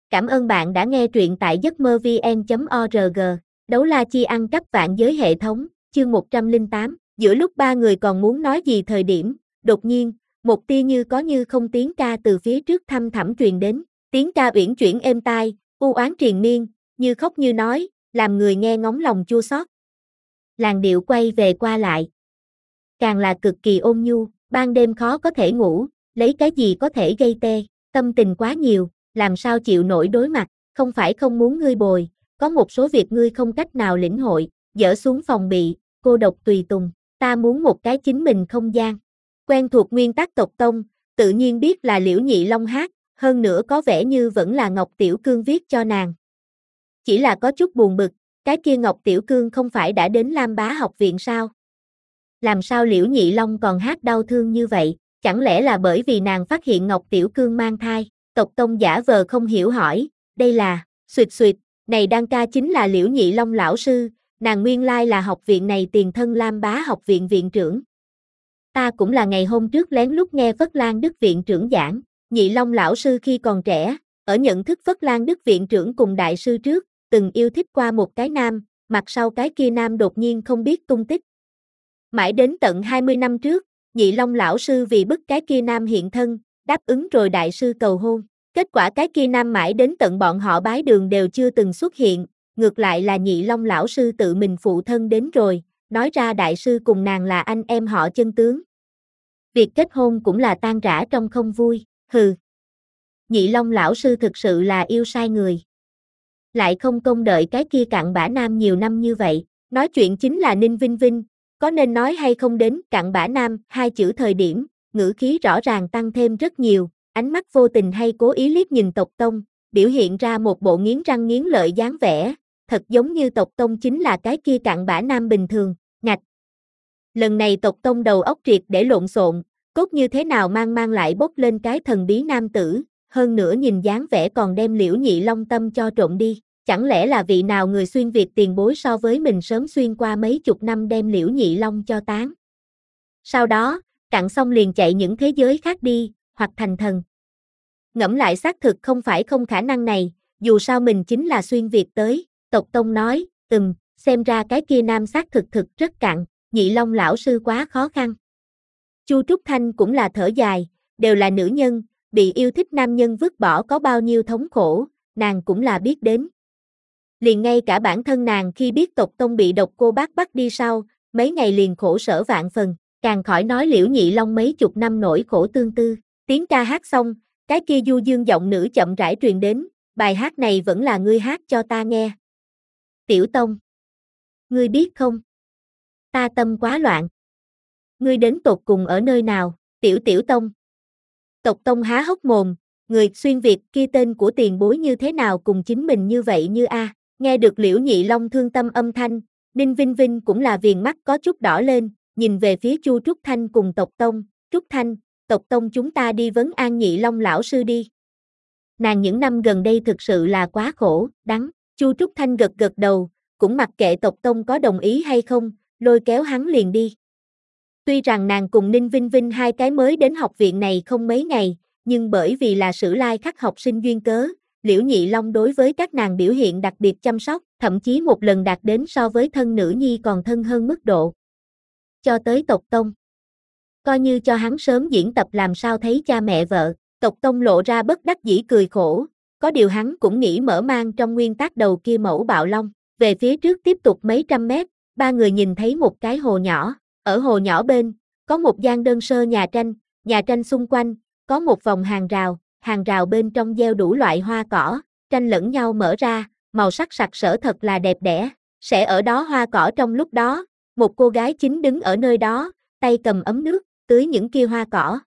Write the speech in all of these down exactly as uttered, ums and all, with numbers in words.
Cảm ơn bạn đã nghe truyện tại giấc mơ vn chấm org. Đấu la chi ăn cắp vạn giới hệ thống, chương một trăm lẻ tám. Giữa lúc ba người còn muốn nói gì thời điểm, đột nhiên, một tia như có như không tiếng ca từ phía trước thăm thẳm truyền đến. Tiếng ca uyển chuyển êm tai, u oán triền miên, như khóc như nói, làm người nghe ngóng lòng chua xót. Làn điệu quay về qua lại, càng là cực kỳ ôn nhu. Ban đêm khó có thể ngủ, lấy cái gì có thể gây tê, tâm tình quá nhiều, làm sao chịu nổi đối mặt, không phải không muốn ngươi bồi, có một số việc ngươi không cách nào lĩnh hội, dỡ xuống phòng bị, cô độc tùy tùng, ta muốn một cái chính mình không gian. Quen thuộc nguyên tắc tộc tông, tự nhiên biết là Liễu Nhị Long hát, hơn nữa có vẻ như vẫn là Ngọc Tiểu Cương viết cho nàng. Chỉ là có chút buồn bực, cái kia Ngọc Tiểu Cương không phải đã đến Lam Bá học viện sao? Làm sao Liễu Nhị Long còn hát đau thương như vậy, chẳng lẽ là bởi vì nàng phát hiện Ngọc Tiểu Cương mang thai? Tộc Tông giả vờ không hiểu hỏi, đây là, xuyệt xuyệt, này đan ca chính là Liễu Nhị Long lão sư, nàng nguyên lai là học viện này tiền thân Lam Bá học viện viện trưởng. Ta cũng là ngày hôm trước lén lút nghe Phất Lan Đức viện trưởng giảng, Nhị Long lão sư khi còn trẻ, ở nhận thức Phất Lan Đức viện trưởng cùng đại sư trước, từng yêu thích qua một cái nam, mặt sau cái kia nam đột nhiên không biết tung tích. Mãi đến tận hai mươi năm trước, Nhị Long lão sư vì bức cái kia nam hiện thân, đáp ứng rồi đại sư cầu hôn. Kết quả cái kia nam mãi đến tận bọn họ bái đường đều chưa từng xuất hiện, ngược lại là Nhị Long lão sư tự mình phụ thân đến rồi, nói ra đại sư cùng nàng là anh em họ chân tướng. Việc kết hôn cũng là tan rã trong không vui, hừ. Nhị Long lão sư thực sự là yêu sai người. Lại không công đợi cái kia cặn bã nam nhiều năm như vậy, nói chuyện chính là Ninh Vinh Vinh, có nên nói hay không đến cặn bã nam hai chữ thời điểm, ngữ khí rõ ràng tăng thêm rất nhiều, ánh mắt vô tình hay cố ý liếc nhìn Tộc Tông, biểu hiện ra một bộ nghiến răng nghiến lợi dáng vẻ, thật giống như Tộc Tông chính là cái kia cặn bã nam bình thường, ngạch. Lần này Tộc Tông đầu óc triệt để lộn xộn, cốt như thế nào mang mang lại bốc lên cái thần bí nam tử, hơn nữa nhìn dáng vẻ còn đem Liễu Nhị Long tâm cho trộn đi. Chẳng lẽ là vị nào người xuyên Việt tiền bối so với mình sớm xuyên qua mấy chục năm đem Liễu Nhị Long cho tán. Sau đó, cặn xong liền chạy những thế giới khác đi, hoặc thành thần. Ngẫm lại xác thực không phải không khả năng này, dù sao mình chính là xuyên Việt tới, Tộc Tông nói, ừm, xem ra cái kia nam xác thực thực rất cặn, Nhị Long lão sư quá khó khăn. Chu Trúc Thanh cũng là thở dài, đều là nữ nhân, bị yêu thích nam nhân vứt bỏ có bao nhiêu thống khổ, nàng cũng là biết đến. Liền ngay cả bản thân nàng khi biết Tộc Tông bị độc cô bác bắt đi sau, mấy ngày liền khổ sở vạn phần, càng khỏi nói Liễu Nhị Long mấy chục năm nỗi khổ tương tư. Tiếng ca hát xong, cái kia du dương giọng nữ chậm rãi truyền đến, bài hát này vẫn là ngươi hát cho ta nghe. Tiểu Tông, ngươi biết không? Ta tâm quá loạn. Ngươi đến tột cùng ở nơi nào, Tiểu Tiểu Tông? Tộc Tông há hốc mồm, người xuyên Việt kia tên của tiền bối như thế nào cùng chính mình như vậy như a. Nghe được Liễu Nhị Long thương tâm âm thanh, Ninh Vinh Vinh cũng là viền mắt có chút đỏ lên, nhìn về phía Chu Trúc Thanh cùng Tộc Tông, Trúc Thanh, Tộc Tông chúng ta đi vấn an Nhị Long lão sư đi. Nàng những năm gần đây thực sự là quá khổ, đắng, Chu Trúc Thanh gật gật đầu, cũng mặc kệ Tộc Tông có đồng ý hay không, lôi kéo hắn liền đi. Tuy rằng nàng cùng Ninh Vinh Vinh hai cái mới đến học viện này không mấy ngày, nhưng bởi vì là Sử Lai Khắc học sinh duyên cớ, Liễu Nhị Long đối với các nàng biểu hiện đặc biệt chăm sóc, thậm chí một lần đạt đến so với thân nữ nhi còn thân hơn mức độ. Cho tới Tộc Tông, coi như cho hắn sớm diễn tập làm sao thấy cha mẹ vợ, Tộc Tông lộ ra bất đắc dĩ cười khổ, có điều hắn cũng nghĩ mở mang trong nguyên tắc đầu kia mẫu bạo long, về phía trước tiếp tục mấy trăm mét, ba người nhìn thấy một cái hồ nhỏ, ở hồ nhỏ bên, có một gian đơn sơ nhà tranh, nhà tranh xung quanh, có một vòng hàng rào, hàng rào bên trong gieo đủ loại hoa cỏ, tranh lẫn nhau mở ra, màu sắc sặc sỡ thật là đẹp đẽ, sẽ ở đó hoa cỏ trong lúc đó, một cô gái chính đứng ở nơi đó, tay cầm ấm nước, tưới những kia hoa cỏ.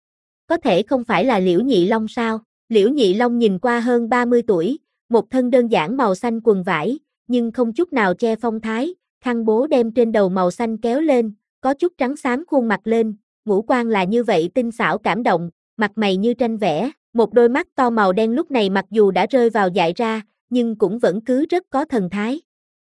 Có thể không phải là Liễu Nhị Long sao? Liễu Nhị Long nhìn qua hơn ba mươi tuổi, một thân đơn giản màu xanh quần vải, nhưng không chút nào che phong thái, khăn bố đem trên đầu màu xanh kéo lên, có chút trắng xám khuôn mặt lên, ngũ quan là như vậy tinh xảo cảm động, mặt mày như tranh vẽ, một đôi mắt to màu đen lúc này mặc dù đã rơi vào dại ra, nhưng cũng vẫn cứ rất có thần thái.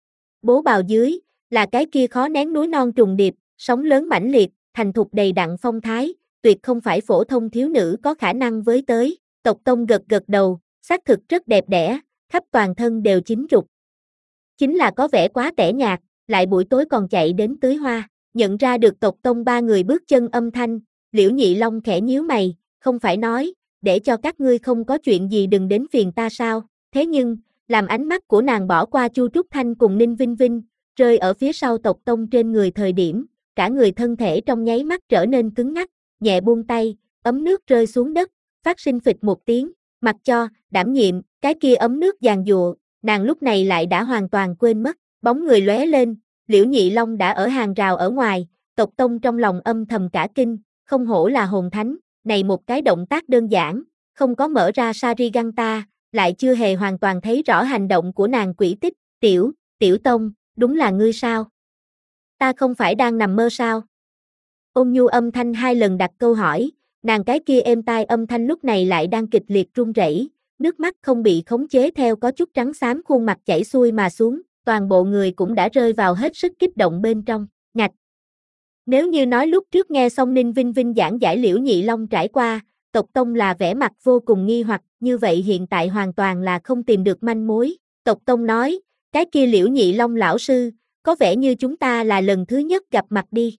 Bố bào dưới, là cái kia khó nén núi non trùng điệp, sóng lớn mãnh liệt, thành thục đầy đặn phong thái, tuyệt không phải phổ thông thiếu nữ có khả năng với tới. Tộc Tông gật gật đầu, xác thực rất đẹp đẽ, khắp toàn thân đều chín rục. Chính là có vẻ quá tẻ nhạt, lại buổi tối còn chạy đến tưới hoa, nhận ra được tộc tông ba người bước chân âm thanh, Liễu Nhị Long khẽ nhíu mày, không phải nói, để cho các ngươi không có chuyện gì đừng đến phiền ta sao, thế nhưng, làm ánh mắt của nàng bỏ qua Chu Trúc Thanh cùng Ninh Vinh Vinh, rơi ở phía sau tộc tông trên người thời điểm, cả người thân thể trong nháy mắt trở nên cứng ngắc, nhẹ buông tay, ấm nước rơi xuống đất, phát sinh phịch một tiếng, mặc cho, đảm nhiệm, cái kia ấm nước giàn giụa, nàng lúc này lại đã hoàn toàn quên mất, bóng người lóe lên, Liễu Nhị Long đã ở hàng rào ở ngoài, tộc tông trong lòng âm thầm cả kinh, không hổ là hồn thánh, này một cái động tác đơn giản, không có mở ra Sariganta, lại chưa hề hoàn toàn thấy rõ hành động của nàng quỷ tích, tiểu, tiểu tông, đúng là ngươi sao? Ta không phải đang nằm mơ sao? Ôn nhu âm thanh hai lần đặt câu hỏi, nàng cái kia êm tai âm thanh lúc này lại đang kịch liệt run rẩy, nước mắt không bị khống chế theo có chút trắng xám khuôn mặt chảy xuôi mà xuống, toàn bộ người cũng đã rơi vào hết sức kích động bên trong, ngạch. Nếu như nói lúc trước nghe xong Ninh Vinh Vinh giảng giải Liễu Nhị Long trải qua, tộc tông là vẻ mặt vô cùng nghi hoặc, như vậy hiện tại hoàn toàn là không tìm được manh mối, tộc tông nói, cái kia Liễu Nhị Long lão sư, có vẻ như chúng ta là lần thứ nhất gặp mặt đi.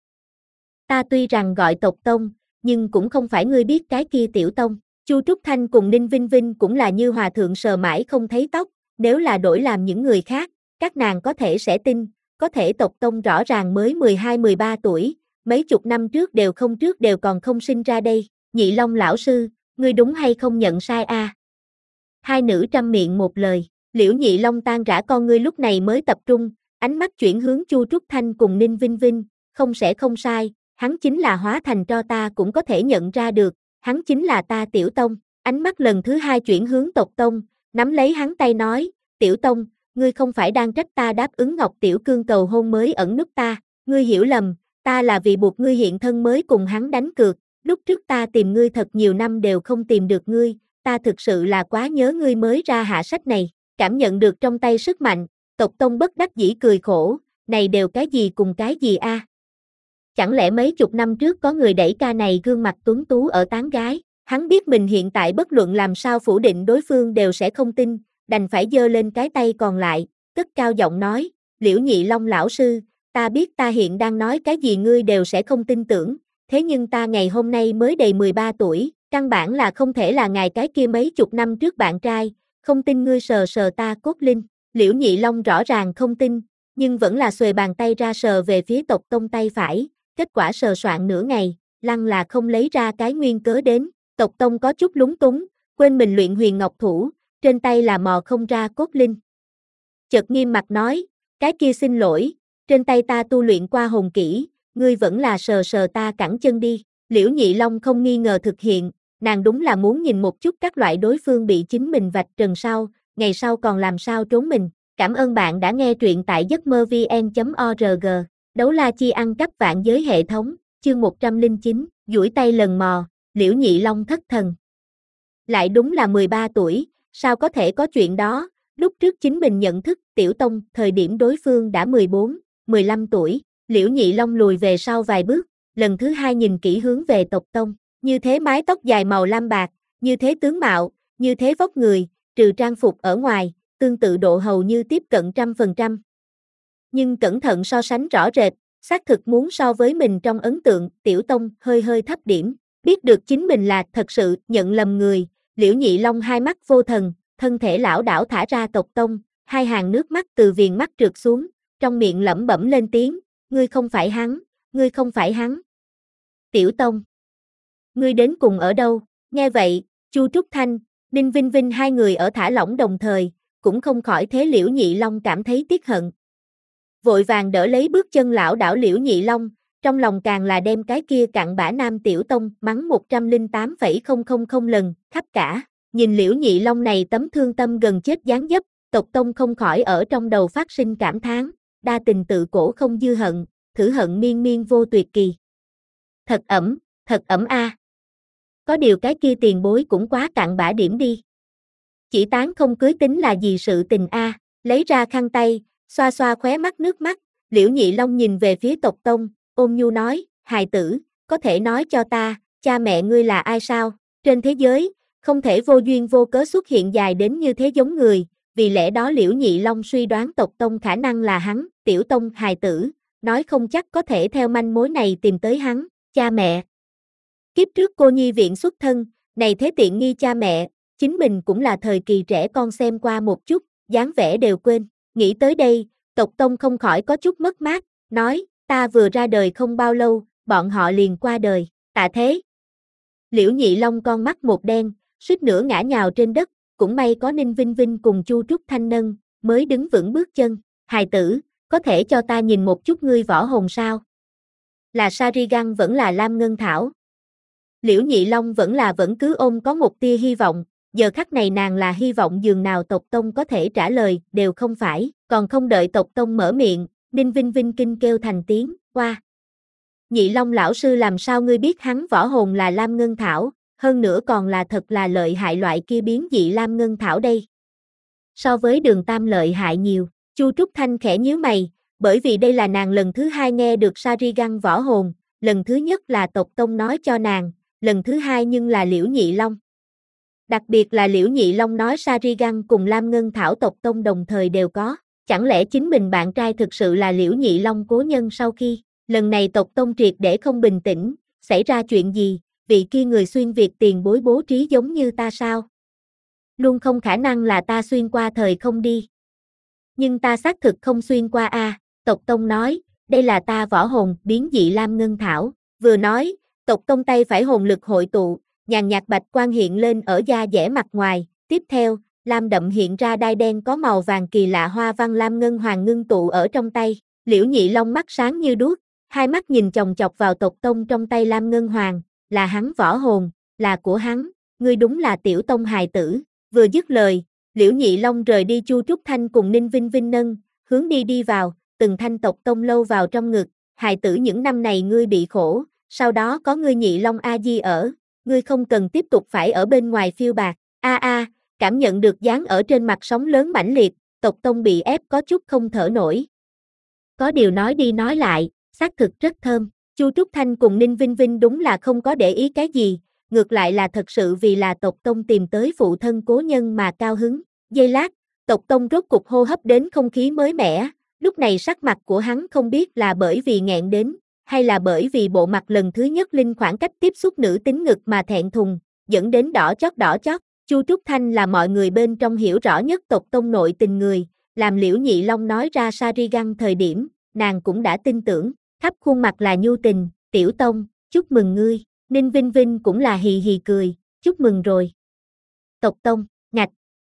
Ta tuy rằng gọi tộc tông, nhưng cũng không phải ngươi biết cái kia tiểu tông. Chu Trúc Thanh cùng Ninh Vinh Vinh cũng là như hòa thượng sờ mãi không thấy tóc, nếu là đổi làm những người khác, các nàng có thể sẽ tin, có thể tộc tông rõ ràng mới mười hai mười ba tuổi, mấy chục năm trước đều không trước đều còn không sinh ra đây, Nhị Long lão sư, ngươi đúng hay không nhận sai a? À? Hai nữ trăm miệng một lời, Liễu Nhị Long tan rã con ngươi lúc này mới tập trung, ánh mắt chuyển hướng Chu Trúc Thanh cùng Ninh Vinh Vinh, không sẽ không sai, hắn chính là hóa thành tro ta cũng có thể nhận ra được, hắn chính là ta tiểu tông, ánh mắt lần thứ hai chuyển hướng tộc tông, nắm lấy hắn tay nói, tiểu tông, ngươi không phải đang trách ta đáp ứng Ngọc Tiểu Cương cầu hôn mới ẩn núp ta, ngươi hiểu lầm, ta là vì buộc ngươi hiện thân mới cùng hắn đánh cược, lúc trước ta tìm ngươi thật nhiều năm đều không tìm được ngươi, ta thực sự là quá nhớ ngươi mới ra hạ sách này, cảm nhận được trong tay sức mạnh, tộc tông bất đắc dĩ cười khổ, này đều cái gì cùng cái gì a? À? Chẳng lẽ mấy chục năm trước có người đẩy ca này gương mặt tuấn tú ở tán gái, hắn biết mình hiện tại bất luận làm sao phủ định đối phương đều sẽ không tin, đành phải giơ lên cái tay còn lại, cất cao giọng nói, Liễu Nhị Long lão sư, ta biết ta hiện đang nói cái gì ngươi đều sẽ không tin tưởng, thế nhưng ta ngày hôm nay mới đầy mười ba tuổi, căn bản là không thể là ngài cái kia mấy chục năm trước bạn trai, không tin ngươi sờ sờ ta cốt linh, Liễu Nhị Long rõ ràng không tin, nhưng vẫn là xuề bàn tay ra sờ về phía tộc tông tay phải, kết quả sờ soạn nửa ngày, lăng là không lấy ra cái nguyên cớ đến, tộc tông có chút lúng túng, quên mình luyện huyền ngọc thủ, trên tay là mò không ra cốt linh. Chợt nghiêm mặt nói, cái kia xin lỗi, trên tay ta tu luyện qua hồn kỹ, ngươi vẫn là sờ sờ ta cẳng chân đi, Liễu Nhị Long không nghi ngờ thực hiện, nàng đúng là muốn nhìn một chút các loại đối phương bị chính mình vạch trần sau, ngày sau còn làm sao trốn mình. Cảm ơn bạn đã nghe truyện tại giấc mơ vn chấm org. Đấu la chi ăn cắp vạn giới hệ thống, chương một trăm lẻ chín, duỗi tay lần mò, Liễu Nhị Long thất thần. Lại đúng là mười ba tuổi, sao có thể có chuyện đó, lúc trước chính mình nhận thức tiểu tông, thời điểm đối phương đã mười bốn, mười lăm tuổi, Liễu Nhị Long lùi về sau vài bước, lần thứ hai nhìn kỹ hướng về tộc tông, như thế mái tóc dài màu lam bạc, như thế tướng mạo, như thế vóc người, trừ trang phục ở ngoài, tương tự độ hầu như tiếp cận trăm phần trăm. Nhưng cẩn thận so sánh rõ rệt, xác thực muốn so với mình trong ấn tượng, tiểu tông hơi hơi thấp điểm, biết được chính mình là thật sự nhận lầm người, Liễu Nhị Long hai mắt vô thần, thân thể lão đảo thả ra tộc tông, hai hàng nước mắt từ viền mắt trượt xuống, trong miệng lẩm bẩm lên tiếng, ngươi không phải hắn, ngươi không phải hắn. Tiểu tông, ngươi đến cùng ở đâu? Nghe vậy, Chu Trúc Thanh, Ninh Vinh Vinh hai người ở thả lỏng đồng thời, cũng không khỏi thế Liễu Nhị Long cảm thấy tiếc hận. Vội vàng đỡ lấy bước chân lão đảo Liễu Nhị Long, trong lòng càng là đem cái kia cặn bã nam tiểu tông mắng một trăm lẻ tám phẩy không không không lần, khắp cả. Nhìn Liễu Nhị Long này tấm thương tâm gần chết dáng dấp, tộc tông không khỏi ở trong đầu phát sinh cảm thán, đa tình tự cổ không dư hận, thử hận miên miên vô tuyệt kỳ. Thật ẩm, thật ẩm a. À. Có điều cái kia tiền bối cũng quá cặn bã điểm đi. Chỉ tán không cưới tính là gì sự tình a, à. Lấy ra khăn tay, xoa xoa khóe mắt nước mắt, Liễu Nhị Long nhìn về phía tộc tông, ôn nhu nói, hài tử, có thể nói cho ta, cha mẹ ngươi là ai sao? Trên thế giới, không thể vô duyên vô cớ xuất hiện dài đến như thế giống người, vì lẽ đó Liễu Nhị Long suy đoán tộc tông khả năng là hắn, tiểu tông hài tử, nói không chắc có thể theo manh mối này tìm tới hắn, cha mẹ. Kiếp trước cô nhi viện xuất thân, này thế tiện nghi cha mẹ, chính mình cũng là thời kỳ trẻ con xem qua một chút, dáng vẻ đều quên, nghĩ tới đây, tộc tông không khỏi có chút mất mát, nói, ta vừa ra đời không bao lâu, bọn họ liền qua đời, tạ thế. Liễu Nhị Long con mắt một đen, suýt nữa ngã nhào trên đất, cũng may có Ninh Vinh Vinh cùng Chu Trúc Thanh nâng, mới đứng vững bước chân, hài tử, có thể cho ta nhìn một chút ngươi võ hồn sao? Là Sharingan vẫn là Lam Ngân Thảo? Liễu Nhị Long vẫn là vẫn cứ ôm có một tia hy vọng, giờ khắc này nàng là hy vọng dường nào tộc tông có thể trả lời, đều không phải, còn không đợi tộc tông mở miệng, Ninh Vinh Vinh kinh kêu thành tiếng, qua. Nhị Long lão sư làm sao ngươi biết hắn võ hồn là Lam Ngân Thảo, hơn nữa còn là thật là lợi hại loại kia biến dị Lam Ngân Thảo đây. So với Đường Tam lợi hại nhiều, Chu Trúc Thanh khẽ nhíu mày, bởi vì đây là nàng lần thứ hai nghe được Sharingan võ hồn, lần thứ nhất là tộc tông nói cho nàng, lần thứ hai nhưng là Liễu Nhị Long. Đặc biệt là Liễu Nhị Long nói Sharingan cùng Lam Ngân Thảo tộc tông đồng thời đều có, chẳng lẽ chính mình bạn trai thực sự là Liễu Nhị Long cố nhân sau khi, lần này tộc tông triệt để không bình tĩnh, xảy ra chuyện gì, vị kia người xuyên Việt tiền bối bố trí giống như ta sao? Luôn không khả năng là ta xuyên qua thời không đi. Nhưng ta xác thực không xuyên qua a, à, tộc tông nói, đây là ta võ hồn biến dị Lam Ngân Thảo, vừa nói, tộc tông tay phải hồn lực hội tụ, nhàn nhạt bạch quang hiện lên ở da dẻ mặt ngoài, tiếp theo, lam đậm hiện ra đai đen có màu vàng kỳ lạ hoa văn lam ngân hoàng ngưng tụ ở trong tay, Liễu Nhị Long mắt sáng như đuốc, hai mắt nhìn chòng chọc vào tộc tông trong tay lam ngân hoàng, là hắn võ hồn, là của hắn, ngươi đúng là tiểu tông hài tử, vừa dứt lời, Liễu Nhị Long rời đi Chu Trúc Thanh cùng Ninh Vinh Vinh nâng, hướng đi đi vào, từng thanh tộc tông lâu vào trong ngực, hài tử những năm này ngươi bị khổ, sau đó có ngươi Nhị Long A Di ở, ngươi không cần tiếp tục phải ở bên ngoài phiêu bạc, a a, cảm nhận được dán ở trên mặt sóng lớn mãnh liệt, tộc tông bị ép có chút không thở nổi. Có điều nói đi nói lại, xác thực rất thơm, Chu Trúc Thanh cùng Ninh Vinh Vinh đúng là không có để ý cái gì, ngược lại là thật sự vì là tộc tông tìm tới phụ thân cố nhân mà cao hứng, giây lát, tộc tông rốt cục hô hấp đến không khí mới mẻ, lúc này sắc mặt của hắn không biết là bởi vì nghẹn đến, hay là bởi vì bộ mặt lần thứ nhất linh khoảng cách tiếp xúc nữ tính ngực mà thẹn thùng, dẫn đến đỏ chót đỏ chót, Chu Trúc Thanh là mọi người bên trong hiểu rõ nhất tộc tông nội tình người, làm Liễu Nhị Long nói ra Sharingan thời điểm, nàng cũng đã tin tưởng, khắp khuôn mặt là nhu tình, tiểu tông, chúc mừng ngươi, Ninh Vinh Vinh cũng là hì hì cười, chúc mừng rồi. Tộc tông, ngạch.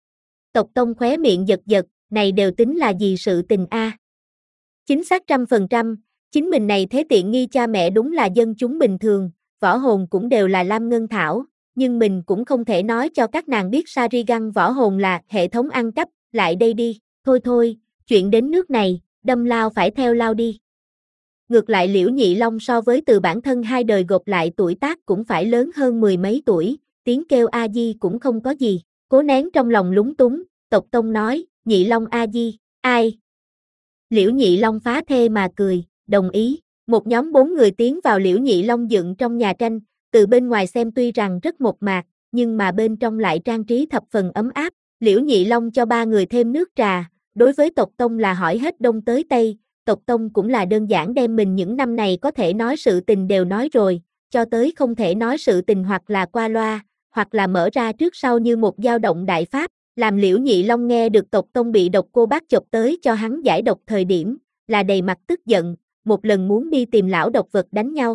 Tộc tông khóe miệng giật giật, này đều tính là gì sự tình a? À? Chính xác trăm phần trăm, chính mình này thế tiện nghi cha mẹ đúng là dân chúng bình thường, võ hồn cũng đều là Lam Ngân Thảo, nhưng mình cũng không thể nói cho các nàng biết Sharingan võ hồn là hệ thống ăn cắp, lại đây đi, thôi thôi, chuyện đến nước này, đâm lao phải theo lao đi. Ngược lại Liễu Nhị Long so với từ bản thân hai đời gộp lại tuổi tác cũng phải lớn hơn mười mấy tuổi, tiếng kêu A Di cũng không có gì, cố nén trong lòng lúng túng, tộc tông nói, Nhị Long A Di, ai? Liễu Nhị Long phá thê mà cười, đồng ý, một nhóm bốn người tiến vào Liễu Nhị Long dựng trong nhà tranh, từ bên ngoài xem tuy rằng rất mộc mạc, nhưng mà bên trong lại trang trí thập phần ấm áp, Liễu Nhị Long cho ba người thêm nước trà, đối với tộc tông là hỏi hết đông tới tây, tộc tông cũng là đơn giản đem mình những năm này có thể nói sự tình đều nói rồi, cho tới không thể nói sự tình hoặc là qua loa, hoặc là mở ra trước sau như một dao động đại pháp, làm Liễu Nhị Long nghe được tộc tông bị độc cô bác chọc tới cho hắn giải độc thời điểm, là đầy mặt tức giận, một lần muốn đi tìm lão độc vật đánh nhau.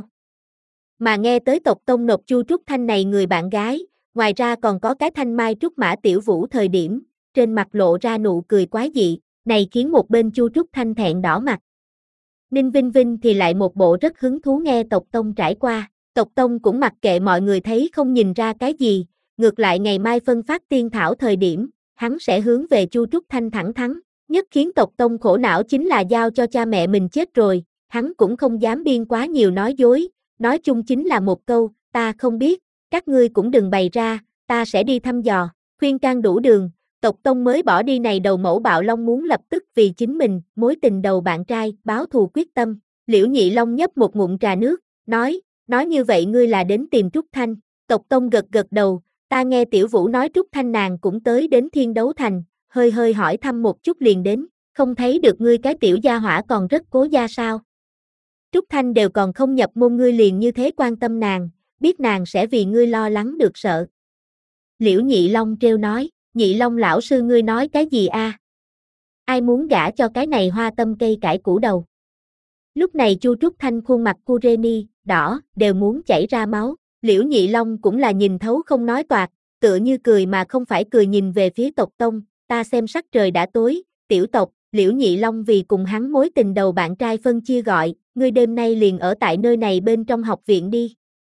Mà nghe tới tộc tông nộp Chu Trúc Thanh này người bạn gái, ngoài ra còn có cái Thanh Mai Trúc Mã Tiểu Vũ thời điểm, trên mặt lộ ra nụ cười quái dị, này khiến một bên Chu Trúc Thanh thẹn đỏ mặt. Ninh Vinh Vinh thì lại một bộ rất hứng thú nghe tộc tông trải qua, tộc tông cũng mặc kệ mọi người thấy không nhìn ra cái gì, ngược lại ngày mai phân phát tiên thảo thời điểm, hắn sẽ hướng về Chu Trúc Thanh thẳng thắn, nhất khiến tộc tông khổ não chính là giao cho cha mẹ mình chết rồi, hắn cũng không dám biên quá nhiều nói dối, nói chung chính là một câu, ta không biết, các ngươi cũng đừng bày ra, ta sẽ đi thăm dò, khuyên can đủ đường, tộc tông mới bỏ đi này đầu mẫu bạo long muốn lập tức vì chính mình, mối tình đầu bạn trai, báo thù quyết tâm, Liễu Nhị Long nhấp một ngụm trà nước, nói, nói như vậy ngươi là đến tìm Trúc Thanh, tộc tông gật gật đầu, Ta nghe Tiểu Vũ nói Trúc Thanh nàng cũng tới đến Thiên Đấu Thành, hơi hơi hỏi thăm một chút liền đến, không thấy được ngươi cái tiểu gia hỏa còn rất cố gia sao. Trúc Thanh đều còn không nhập môn ngươi liền như thế quan tâm nàng, biết nàng sẽ vì ngươi lo lắng được sợ. Liễu Nhị Long trêu nói, Nhị Long lão sư ngươi nói cái gì a? Ai muốn gả cho cái này hoa tâm cây cải củ đầu? Lúc này Chu Trúc Thanh khuôn mặt Kureni, đỏ, đều muốn chảy ra máu. Liễu Nhị Long cũng là nhìn thấu không nói toạc, tựa như cười mà không phải cười nhìn về phía tộc tông, ta xem sắc trời đã tối, tiểu tộc, Liễu Nhị Long vì cùng hắn mối tình đầu bạn trai phân chia gọi, ngươi đêm nay liền ở tại nơi này bên trong học viện đi.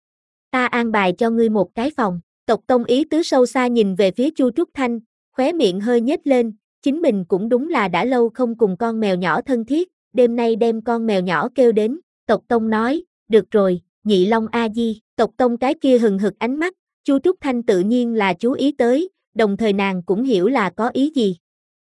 Ta an bài cho ngươi một cái phòng, tộc tông ý tứ sâu xa nhìn về phía Chu Trúc Thanh, khóe miệng hơi nhếch lên, chính mình cũng đúng là đã lâu không cùng con mèo nhỏ thân thiết, đêm nay đem con mèo nhỏ kêu đến, tộc tông nói, được rồi, Nhị Long a di, tộc tông cái kia hừng hực ánh mắt, Chu Trúc Thanh tự nhiên là chú ý tới, đồng thời nàng cũng hiểu là có ý gì.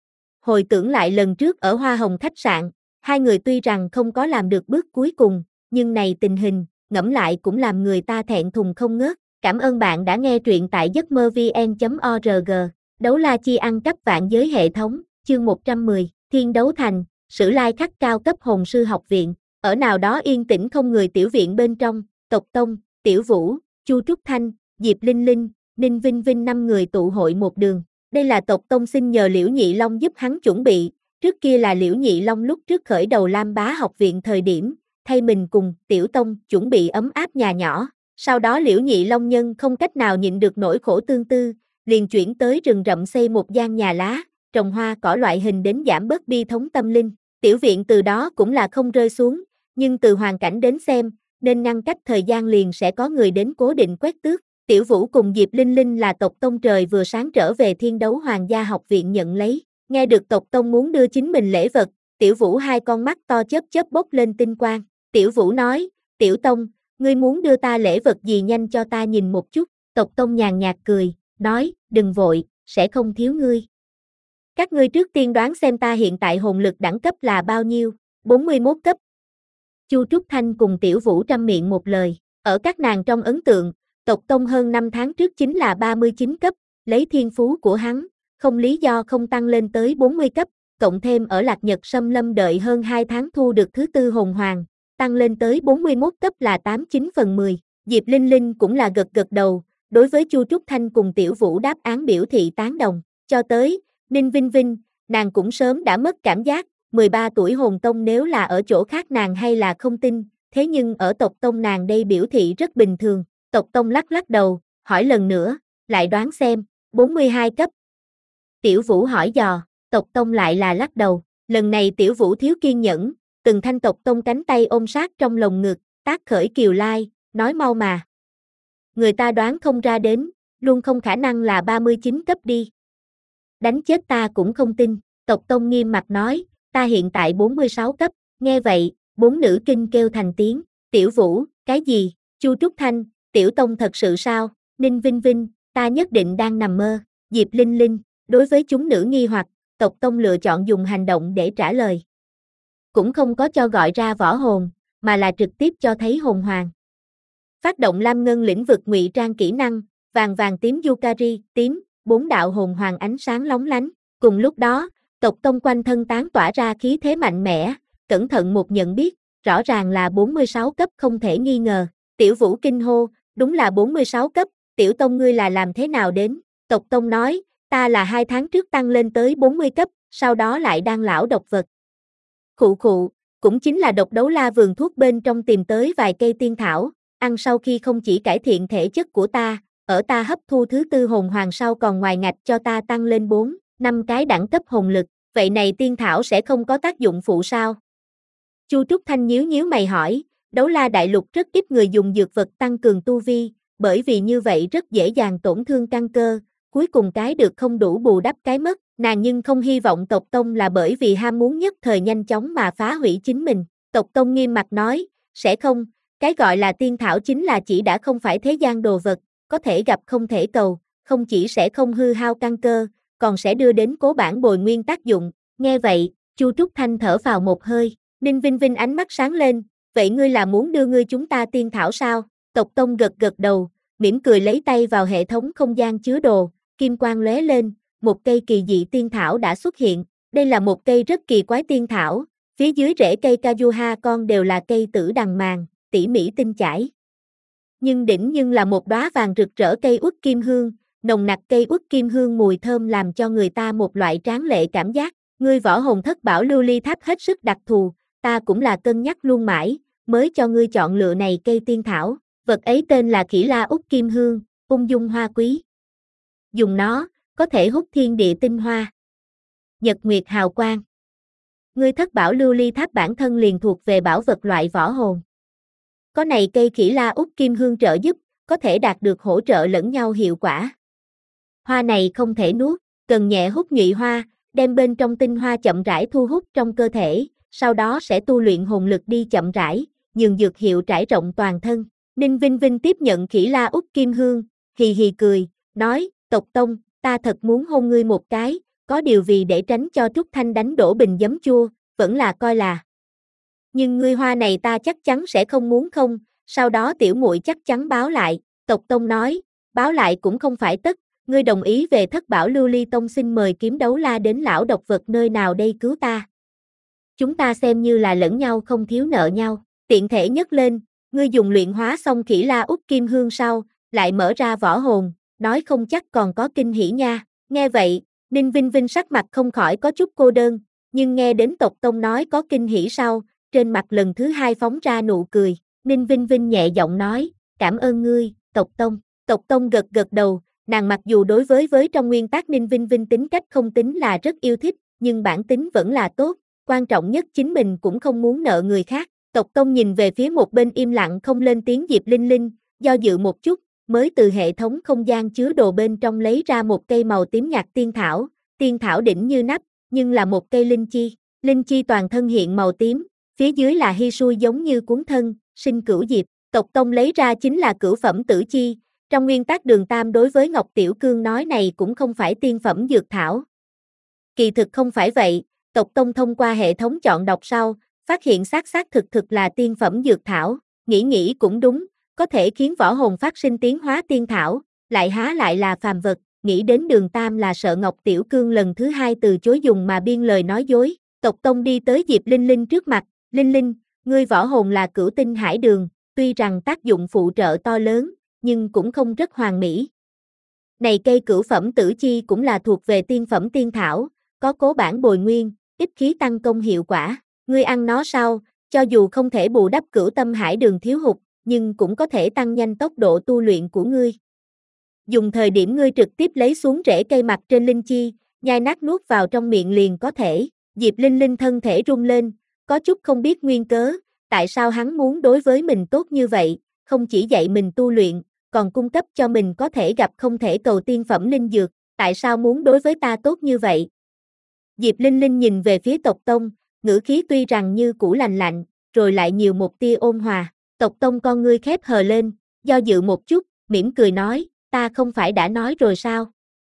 Hồi tưởng lại lần trước ở Hoa Hồng khách sạn, hai người tuy rằng không có làm được bước cuối cùng, nhưng này tình hình, ngẫm lại cũng làm người ta thẹn thùng không ngớt. Cảm ơn bạn đã nghe truyện tại giấc mơ vn chấm org. Đấu la chi ăn cắp vạn giới hệ thống, chương một trăm mười, Thiên Đấu Thành, Sử Lai Khắc cao cấp hồn sư học viện, ở nào đó yên tĩnh không người tiểu viện bên trong, tộc tông, Tiểu Vũ, Chu Trúc Thanh, Diệp Linh Linh, Ninh Vinh Vinh năm người tụ hội một đường. Đây là tộc tông xin nhờ Liễu Nhị Long giúp hắn chuẩn bị, trước kia là Liễu Nhị Long lúc trước khởi đầu Lam Bá học viện thời điểm, thay mình cùng Tiểu Tông chuẩn bị ấm áp nhà nhỏ. Sau đó Liễu Nhị Long nhân không cách nào nhịn được nỗi khổ tương tư, liền chuyển tới rừng rậm xây một gian nhà lá, trồng hoa cỏ loại hình đến giảm bớt bi thống tâm linh. Tiểu viện từ đó cũng là không rơi xuống, nhưng từ hoàn cảnh đến xem, nên ngăn cách thời gian liền sẽ có người đến cố định quét tước. Tiểu Vũ cùng Diệp Linh Linh là tộc tông trời vừa sáng trở về Thiên Đấu Hoàng gia học viện nhận lấy, nghe được tộc tông muốn đưa chính mình lễ vật, Tiểu Vũ hai con mắt to chớp chớp bốc lên tinh quang. Tiểu Vũ nói, Tiểu Tông, ngươi muốn đưa ta lễ vật gì nhanh cho ta nhìn một chút, tộc tông nhàn nhạt cười, nói, đừng vội, sẽ không thiếu ngươi. Các ngươi trước tiên đoán xem ta hiện tại hồn lực đẳng cấp là bao nhiêu, bốn mươi mốt cấp. Chu Trúc Thanh cùng Tiểu Vũ trăm miệng một lời, ở các nàng trong ấn tượng, tộc tông hơn năm tháng trước chính là ba mươi chín cấp, lấy thiên phú của hắn, không lý do không tăng lên tới bốn mươi cấp, cộng thêm ở Lạc Nhật Xâm Lâm đợi hơn hai tháng thu được thứ tư hồn hoàng, tăng lên tới bốn mươi mốt cấp là tám chín phần mười. Diệp Linh Linh cũng là gật gật đầu, đối với Chu Trúc Thanh cùng Tiểu Vũ đáp án biểu thị tán đồng, cho tới Ninh Vinh Vinh, nàng cũng sớm đã mất cảm giác, mười ba tuổi hồn tông nếu là ở chỗ khác nàng hay là không tin, thế nhưng ở tộc tông nàng đây biểu thị rất bình thường. Tộc tông lắc lắc đầu, hỏi lần nữa, lại đoán xem, bốn mươi hai cấp. Tiểu Vũ hỏi dò, tộc tông lại là lắc đầu, lần này Tiểu Vũ thiếu kiên nhẫn, từng thanh tộc tông cánh tay ôm sát trong lồng ngực, tác khởi kiều lai, nói mau mà. Người ta đoán không ra đến, luôn không khả năng là ba mươi chín cấp đi. Đánh chết ta cũng không tin, tộc tông nghiêm mặt nói, ta hiện tại bốn mươi sáu cấp, nghe vậy, bốn nữ kinh kêu thành tiếng, Tiểu Vũ, cái gì, Chu Trúc Thanh, Tiểu Tông thật sự sao, Ninh Vinh Vinh, ta nhất định đang nằm mơ, Diệp Linh Linh, đối với chúng nữ nghi hoặc, tộc tông lựa chọn dùng hành động để trả lời. Cũng không có cho gọi ra võ hồn, mà là trực tiếp cho thấy hồn hoàng. Phát động Lam Ngân lĩnh vực ngụy trang kỹ năng, vàng vàng tím Yukari, tím, bốn đạo hồn hoàng ánh sáng lóng lánh. Cùng lúc đó, tộc tông quanh thân tán tỏa ra khí thế mạnh mẽ, cẩn thận một nhận biết, rõ ràng là bốn mươi sáu cấp không thể nghi ngờ. Tiểu Vũ kinh hô, đúng là bốn mươi sáu cấp, Tiểu Tông ngươi là làm thế nào đến? Tộc tông nói, ta là hai tháng trước tăng lên tới bốn mươi cấp, sau đó lại đang lão độc vật. Khụ khụ, cũng chính là độc đấu la vườn thuốc bên trong tìm tới vài cây tiên thảo, ăn sau khi không chỉ cải thiện thể chất của ta, ở ta hấp thu thứ tư hồn hoàng sau còn ngoài ngạch cho ta tăng lên bốn, năm cái đẳng cấp hồn lực, vậy này tiên thảo sẽ không có tác dụng phụ sao? Chu Trúc Thanh nhíu nhíu mày hỏi, đấu la đại lục rất ít người dùng dược vật tăng cường tu vi, bởi vì như vậy rất dễ dàng tổn thương căn cơ, cuối cùng cái được không đủ bù đắp cái mất, nàng nhưng không hy vọng tộc tông là bởi vì ham muốn nhất thời nhanh chóng mà phá hủy chính mình. Tộc tông nghiêm mặt nói, sẽ không, cái gọi là tiên thảo chính là chỉ đã không phải thế gian đồ vật, có thể gặp không thể cầu, không chỉ sẽ không hư hao căn cơ, còn sẽ đưa đến cố bản bồi nguyên tác dụng. Nghe vậy, Chu Trúc Thanh thở phào một hơi, Ninh Vinh Vinh ánh mắt sáng lên, vậy ngươi là muốn đưa ngươi chúng ta tiên thảo sao? Tộc tông gật gật đầu, mỉm cười lấy tay vào hệ thống không gian chứa đồ, kim quang lóe lên, một cây kỳ dị tiên thảo đã xuất hiện. Đây là một cây rất kỳ quái tiên thảo, phía dưới rễ cây Kajuha con đều là cây tử đằng màng, tỉ mỉ tinh chải. Nhưng đỉnh nhưng là một đóa vàng rực rỡ cây uất kim hương, nồng nặc cây uất kim hương mùi thơm làm cho người ta một loại tráng lệ cảm giác. Ngươi võ hồn thất bảo lưu ly tháp hết sức đặc thù, ta cũng là cân nhắc luôn mãi, mới cho ngươi chọn lựa này cây tiên thảo, vật ấy tên là Khỉ La Út Kim Hương, ung dung hoa quý. Dùng nó, có thể hút thiên địa tinh hoa. Nhật nguyệt hào quang. Ngươi thất bảo lưu ly tháp bản thân liền thuộc về bảo vật loại võ hồn. Có này cây Khỉ La Út Kim Hương trợ giúp, có thể đạt được hỗ trợ lẫn nhau hiệu quả. Hoa này không thể nuốt, cần nhẹ hút nhụy hoa, đem bên trong tinh hoa chậm rãi thu hút trong cơ thể, sau đó sẽ tu luyện hồn lực đi chậm rãi, nhường dược hiệu trải rộng toàn thân. Ninh Vinh Vinh tiếp nhận Khỉ La Út Kim Hương, hì hì cười, nói, Tộc Tông, ta thật muốn hôn ngươi một cái, có điều vì để tránh cho Trúc Thanh đánh đổ bình giấm chua, vẫn là coi là. Nhưng ngươi hoa này ta chắc chắn sẽ không muốn không, sau đó tiểu muội chắc chắn báo lại, Tộc Tông nói, báo lại cũng không phải tất, ngươi đồng ý về thất bảo lưu ly tông xin mời kiếm đấu la đến lão độc vật nơi nào đây cứu ta. Chúng ta xem như là lẫn nhau không thiếu nợ nhau, tiện thể nhấc lên, ngươi dùng luyện hóa xong Khỉ La Út Kim Hương sau, lại mở ra võ hồn, nói không chắc còn có kinh hỉ nha. Nghe vậy, Ninh Vinh Vinh sắc mặt không khỏi có chút cô đơn, nhưng nghe đến Tộc Tông nói có kinh hỉ sau, trên mặt lần thứ hai phóng ra nụ cười. Ninh Vinh Vinh nhẹ giọng nói, cảm ơn ngươi, Tộc Tông. Tộc Tông gật gật đầu, nàng mặc dù đối với với trong nguyên tắc Ninh Vinh Vinh tính cách không tính là rất yêu thích, nhưng bản tính vẫn là tốt, quan trọng nhất chính mình cũng không muốn nợ người khác. Tộc Tông nhìn về phía một bên im lặng không lên tiếng Diệp Linh Linh, do dự một chút, mới từ hệ thống không gian chứa đồ bên trong lấy ra một cây màu tím nhạt tiên thảo, tiên thảo đỉnh như nắp, nhưng là một cây linh chi, linh chi toàn thân hiện màu tím, phía dưới là hy sui giống như cuốn thân, sinh cửu diệp. Tộc Tông lấy ra chính là cửu phẩm tử chi, trong nguyên tắc Đường Tam đối với Ngọc Tiểu Cương nói này cũng không phải tiên phẩm dược thảo. Kỳ thực không phải vậy, Tộc Tông thông qua hệ thống chọn đọc sau, phát hiện xác xác thực thực là tiên phẩm dược thảo, nghĩ nghĩ cũng đúng, có thể khiến võ hồn phát sinh tiến hóa tiên thảo, lại há lại là phàm vật, nghĩ đến Đường Tam là sợ Ngọc Tiểu Cương lần thứ hai từ chối dùng mà biên lời nói dối. Tộc Tông đi tới Diệp Linh Linh trước mặt, Linh Linh, ngươi võ hồn là cửu tinh hải đường, tuy rằng tác dụng phụ trợ to lớn, nhưng cũng không rất hoàn mỹ. Này cây cửu phẩm tử chi cũng là thuộc về tiên phẩm tiên thảo, có cố bản bồi nguyên, ít khí tăng công hiệu quả, ngươi ăn nó sau, cho dù không thể bù đắp cửu tâm hải đường thiếu hụt, nhưng cũng có thể tăng nhanh tốc độ tu luyện của ngươi. Dùng thời điểm ngươi trực tiếp lấy xuống rễ cây mặt trên linh chi, nhai nát nuốt vào trong miệng liền có thể. Diệp Linh Linh thân thể rung lên, có chút không biết nguyên cớ, tại sao hắn muốn đối với mình tốt như vậy, không chỉ dạy mình tu luyện, còn cung cấp cho mình có thể gặp không thể cầu tiên phẩm linh dược, tại sao muốn đối với ta tốt như vậy? Diệp Linh Linh nhìn về phía Tộc Tông, ngữ khí tuy rằng như cũ lành lạnh, rồi lại nhiều một tia ôn hòa. Tộc Tông con ngươi khép hờ lên, do dự một chút, mỉm cười nói, ta không phải đã nói rồi sao?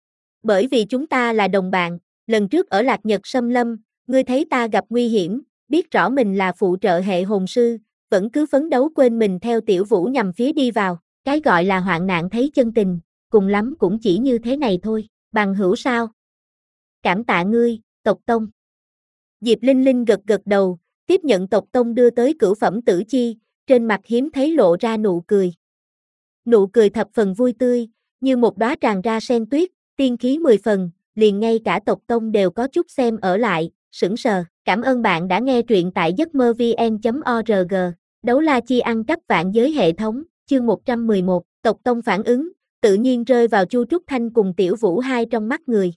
Bởi vì chúng ta là đồng bạn, lần trước ở Lạc Nhật Sâm Lâm, ngươi thấy ta gặp nguy hiểm, biết rõ mình là phụ trợ hệ hồn sư, vẫn cứ phấn đấu quên mình theo Tiểu Vũ nhằm phía đi vào, cái gọi là hoạn nạn thấy chân tình, cùng lắm cũng chỉ như thế này thôi, bằng hữu sao? Cảm tạ ngươi, Tộc Tông. Diệp Linh Linh gật gật đầu, tiếp nhận Tộc Tông đưa tới cửu phẩm tử chi, trên mặt hiếm thấy lộ ra nụ cười. Nụ cười thập phần vui tươi, như một đóa tràn ra sen tuyết, tiên khí mười phần, liền ngay cả Tộc Tông đều có chút xem ở lại, sững sờ. Cảm ơn bạn đã nghe truyện tại giấc mơ vn chấm org. Đấu la chi ăn cắp vạn giới hệ thống, chương một trăm mười một, Tộc Tông phản ứng, tự nhiên rơi vào Chu Trúc Thanh cùng Tiểu Vũ hai trong mắt người.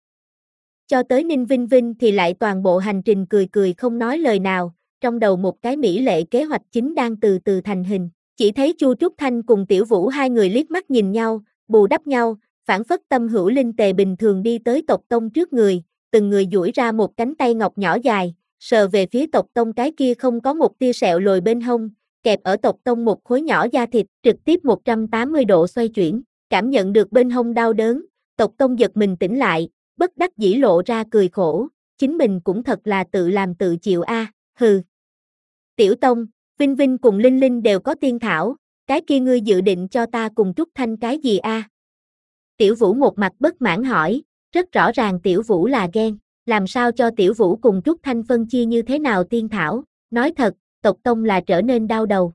Cho tới Ninh Vinh Vinh thì lại toàn bộ hành trình cười cười không nói lời nào, trong đầu một cái mỹ lệ kế hoạch chính đang từ từ thành hình. Chỉ thấy Chu Trúc Thanh cùng Tiểu Vũ hai người liếc mắt nhìn nhau, bù đắp nhau, phản phất tâm hữu linh tề bình thường đi tới Tộc Tông trước người, từng người duỗi ra một cánh tay ngọc nhỏ dài, sờ về phía Tộc Tông cái kia không có một tia sẹo lồi bên hông, kẹp ở Tộc Tông một khối nhỏ da thịt, trực tiếp một trăm tám mươi độ xoay chuyển, cảm nhận được bên hông đau đớn, Tộc Tông giật mình tỉnh lại, bất đắc dĩ lộ ra cười khổ, chính mình cũng thật là tự làm tự chịu a, hừ. Tiểu Tông, Vinh Vinh cùng Linh Linh đều có tiên thảo, cái kia ngươi dự định cho ta cùng Trúc Thanh cái gì a? Tiểu Vũ một mặt bất mãn hỏi, rất rõ ràng Tiểu Vũ là ghen, làm sao cho Tiểu Vũ cùng Trúc Thanh phân chia như thế nào tiên thảo, nói thật, tộc tông là trở nên đau đầu.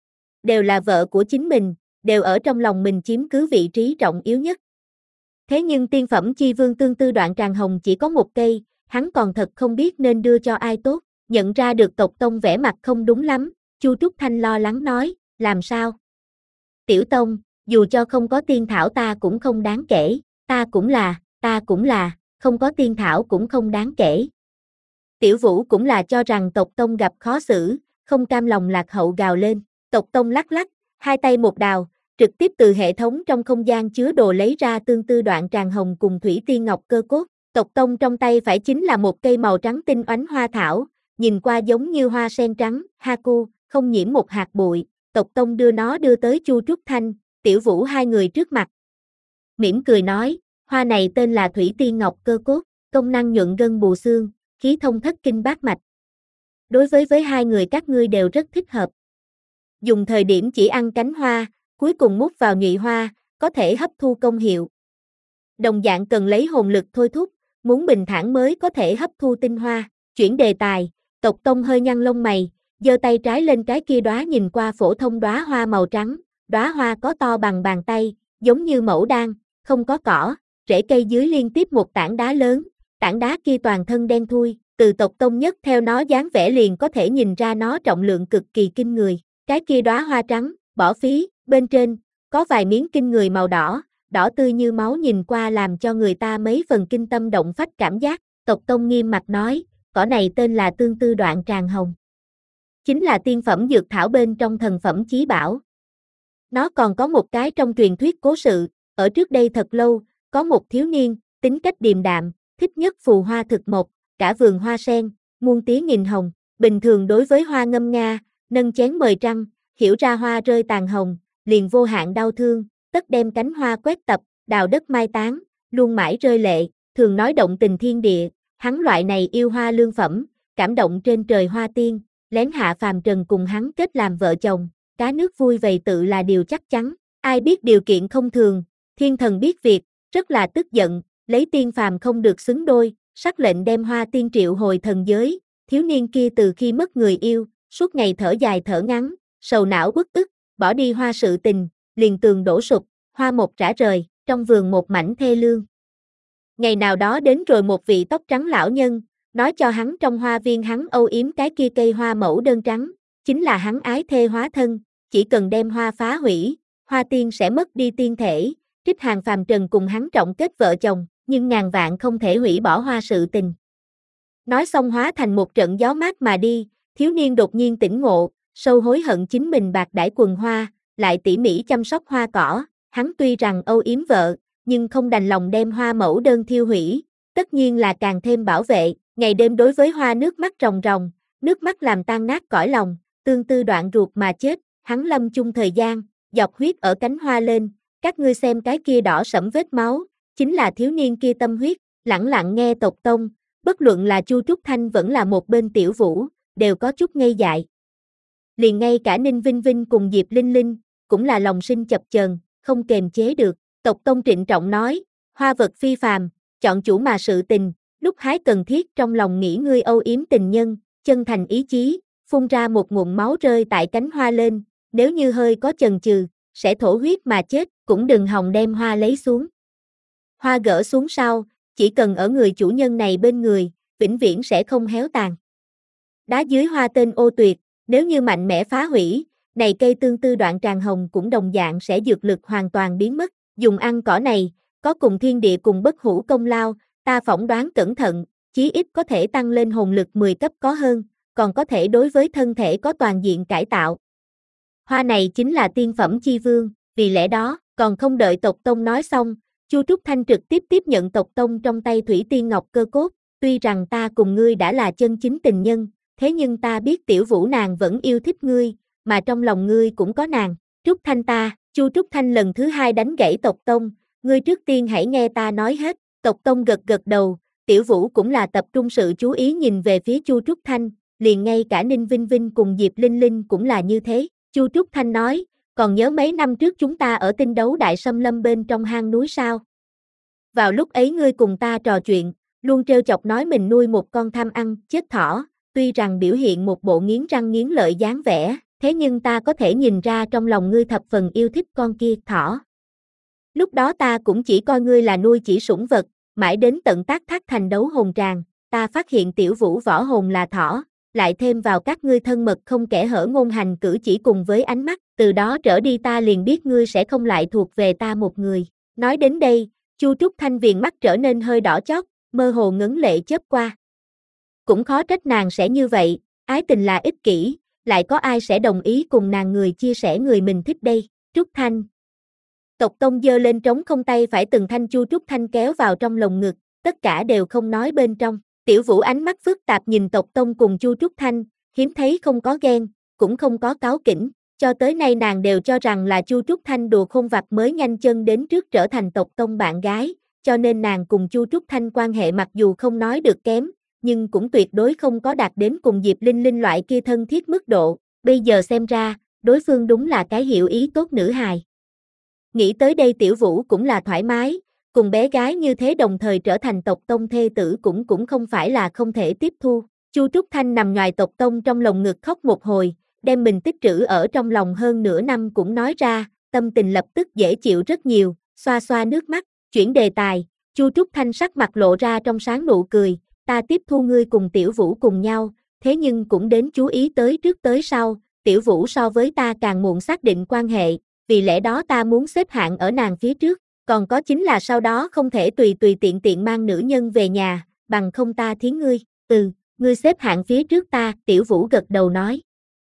Đều là vợ của chính mình, đều ở trong lòng mình chiếm cứ vị trí trọng yếu nhất. Thế nhưng tiên phẩm chi vương tương tư đoạn tràng hồng chỉ có một cây, hắn còn thật không biết nên đưa cho ai tốt, nhận ra được tộc tông vẻ mặt không đúng lắm, Chu Trúc Thanh lo lắng nói, làm sao? Tiểu tông, dù cho không có tiên thảo ta cũng không đáng kể, ta cũng là, ta cũng là, không có tiên thảo cũng không đáng kể. Tiểu Vũ cũng là cho rằng tộc tông gặp khó xử, không cam lòng lạc hậu gào lên, tộc tông lắc lắc, hai tay một đào, trực tiếp từ hệ thống trong không gian chứa đồ lấy ra tương tư đoạn tràng hồng cùng thủy tiên ngọc cơ cốt, tộc tông trong tay phải chính là một cây màu trắng tinh oánh hoa thảo, nhìn qua giống như hoa sen trắng, haku, không nhiễm một hạt bụi, tộc tông đưa nó đưa tới Chu Trúc Thanh, Tiểu Vũ hai người trước mặt. Mỉm cười nói, hoa này tên là thủy tiên ngọc cơ cốt, công năng nhuận gân bù xương, khí thông thất kinh bát mạch. Đối với với hai người các ngươi đều rất thích hợp. Dùng thời điểm chỉ ăn cánh hoa, cuối cùng mút vào nhụy hoa, có thể hấp thu công hiệu. Đồng dạng cần lấy hồn lực thôi thúc, muốn bình thản mới có thể hấp thu tinh hoa. Chuyển đề tài, tộc tông hơi nhăn lông mày, giơ tay trái lên cái kia đóa nhìn qua phổ thông đóa hoa màu trắng, đóa hoa có to bằng bàn tay, giống như mẫu đan, không có cỏ, rễ cây dưới liên tiếp một tảng đá lớn, tảng đá kia toàn thân đen thui, từ tộc tông nhất theo nó dáng vẻ liền có thể nhìn ra nó trọng lượng cực kỳ kinh người. Cái kia đóa hoa trắng, bỏ phí, bên trên, có vài miếng kinh người màu đỏ, đỏ tươi như máu nhìn qua làm cho người ta mấy phần kinh tâm động phách cảm giác. Tộc tông nghiêm mặt nói, cỏ này tên là tương tư đoạn tràng hồng. Chính là tiên phẩm dược thảo bên trong thần phẩm chí bảo. Nó còn có một cái trong truyền thuyết cố sự, ở trước đây thật lâu, có một thiếu niên, tính cách điềm đạm, thích nhất phù hoa thực mộc, cả vườn hoa sen, muôn tía nghìn hồng, bình thường đối với hoa ngâm nga, nâng chén mời trăng, hiểu ra hoa rơi tàn hồng, liền vô hạn đau thương, tất đem cánh hoa quét tập, đào đất mai táng, luôn mãi rơi lệ, thường nói động tình thiên địa, hắn loại này yêu hoa lương phẩm, cảm động trên trời hoa tiên, lén hạ phàm trần cùng hắn kết làm vợ chồng, cá nước vui vầy tự là điều chắc chắn, ai biết điều kiện không thường, thiên thần biết việc, rất là tức giận, lấy tiên phàm không được xứng đôi, sắc lệnh đem hoa tiên triệu hồi thần giới, thiếu niên kia từ khi mất người yêu, suốt ngày thở dài thở ngắn, sầu não uất ức, bỏ đi hoa sự tình, liền tường đổ sụp, hoa một rã rời, trong vườn một mảnh thê lương. Ngày nào đó đến rồi một vị tóc trắng lão nhân, nói cho hắn trong hoa viên hắn âu yếm cái kia cây hoa mẫu đơn trắng, chính là hắn ái thê hóa thân, chỉ cần đem hoa phá hủy, hoa tiên sẽ mất đi tiên thể, trích hàng phàm trần cùng hắn trọng kết vợ chồng, nhưng ngàn vạn không thể hủy bỏ hoa sự tình. Nói xong hóa thành một trận gió mát mà đi, thiếu niên đột nhiên tỉnh ngộ, sâu hối hận chính mình bạc đãi quần hoa, lại tỉ mỉ chăm sóc hoa cỏ, hắn tuy rằng âu yếm vợ, nhưng không đành lòng đem hoa mẫu đơn thiêu hủy, tất nhiên là càng thêm bảo vệ, ngày đêm đối với hoa nước mắt ròng ròng, nước mắt làm tan nát cõi lòng, tương tư đoạn ruột mà chết, hắn lâm chung thời gian, dọc huyết ở cánh hoa lên, các ngươi xem cái kia đỏ sẫm vết máu, chính là thiếu niên kia tâm huyết, lẳng lặng nghe tộc tông, bất luận là Chu Trúc Thanh vẫn là một bên Tiểu Vũ, đều có chút ngây dại. Liền ngay cả Ninh Vinh Vinh cùng Diệp Linh Linh, cũng là lòng sinh chập chờn, không kềm chế được, tộc tông trịnh trọng nói, hoa vật phi phàm, chọn chủ mà sự tình, lúc hái cần thiết trong lòng nghĩ ngươi âu yếm tình nhân, chân thành ý chí, phun ra một ngụm máu rơi tại cánh hoa lên, nếu như hơi có chần chừ, sẽ thổ huyết mà chết, cũng đừng hòng đem hoa lấy xuống. Hoa gỡ xuống sau, chỉ cần ở người chủ nhân này bên người, vĩnh viễn sẽ không héo tàn. Đá dưới hoa tên ô tuyệt, nếu như mạnh mẽ phá hủy, này cây tương tư đoạn tràng hồng cũng đồng dạng sẽ dược lực hoàn toàn biến mất, dùng ăn cỏ này, có cùng thiên địa cùng bất hủ công lao, ta phỏng đoán cẩn thận, chí ít có thể tăng lên hồn lực mười cấp có hơn, còn có thể đối với thân thể có toàn diện cải tạo. Hoa này chính là tiên phẩm chi vương, vì lẽ đó, còn không đợi tộc tông nói xong, Chu Trúc Thanh trực tiếp tiếp nhận tộc tông trong tay thủy tiên ngọc cơ cốt, tuy rằng ta cùng ngươi đã là chân chính tình nhân, thế nhưng ta biết Tiểu Vũ nàng vẫn yêu thích ngươi, mà trong lòng ngươi cũng có nàng, Trúc Thanh ta, Chu Trúc Thanh lần thứ hai đánh gãy tộc tông, ngươi trước tiên hãy nghe ta nói hết, tộc tông gật gật đầu, Tiểu Vũ cũng là tập trung sự chú ý nhìn về phía Chu Trúc Thanh, liền ngay cả Ninh Vinh Vinh cùng Diệp Linh Linh cũng là như thế, Chu Trúc Thanh nói, còn nhớ mấy năm trước chúng ta ở tinh đấu đại xâm lâm bên trong hang núi sao? Vào lúc ấy ngươi cùng ta trò chuyện, luôn trêu chọc nói mình nuôi một con tham ăn, chết thỏ, tuy rằng biểu hiện một bộ nghiến răng nghiến lợi dáng vẻ, thế nhưng ta có thể nhìn ra trong lòng ngươi thập phần yêu thích con kia, thỏ. Lúc đó ta cũng chỉ coi ngươi là nuôi chỉ sủng vật, mãi đến tận tác thác thành đấu hồn tràng, ta phát hiện tiểu vũ võ hồn là thỏ, lại thêm vào các ngươi thân mật không kẽ hở ngôn hành cử chỉ cùng với ánh mắt, từ đó trở đi ta liền biết ngươi sẽ không lại thuộc về ta một người. Nói đến đây, Chu Trúc Thanh viền mắt trở nên hơi đỏ chót, mơ hồ ngấn lệ chớp qua. Cũng khó trách nàng sẽ như vậy, ái tình là ích kỷ, lại có ai sẽ đồng ý cùng nàng người chia sẻ người mình thích đây, Trúc Thanh. Tộc Tông giơ lên trống không tay phải từng thanh Chu Trúc Thanh kéo vào trong lồng ngực, tất cả đều không nói bên trong. Tiểu Vũ ánh mắt phức tạp nhìn Tộc Tông cùng Chu Trúc Thanh, hiếm thấy không có ghen, cũng không có cáu kỉnh, cho tới nay nàng đều cho rằng là Chu Trúc Thanh đùa khôn vặt mới nhanh chân đến trước trở thành Tộc Tông bạn gái, cho nên nàng cùng Chu Trúc Thanh quan hệ mặc dù không nói được kém, nhưng cũng tuyệt đối không có đạt đến cùng Diệp Linh Linh loại kia thân thiết mức độ, bây giờ xem ra, đối phương đúng là cái hiểu ý tốt nữ hài. Nghĩ tới đây Tiểu Vũ cũng là thoải mái, cùng bé gái như thế đồng thời trở thành Tộc Tông thê tử cũng cũng không phải là không thể tiếp thu. Chu Trúc Thanh nằm ngoài Tộc Tông trong lồng ngực khóc một hồi, đem mình tích trữ ở trong lòng hơn nửa năm cũng nói ra, tâm tình lập tức dễ chịu rất nhiều, xoa xoa nước mắt, chuyển đề tài, Chu Trúc Thanh sắc mặt lộ ra trong sáng nụ cười, ta tiếp thu ngươi cùng Tiểu Vũ cùng nhau, thế nhưng cũng đến chú ý tới trước tới sau, Tiểu Vũ so với ta càng muộn xác định quan hệ, vì lẽ đó ta muốn xếp hạng ở nàng phía trước, còn có chính là sau đó không thể tùy tùy tiện tiện mang nữ nhân về nhà, bằng không ta thiến ngươi, ừ, ngươi xếp hạng phía trước ta, Tiểu Vũ gật đầu nói.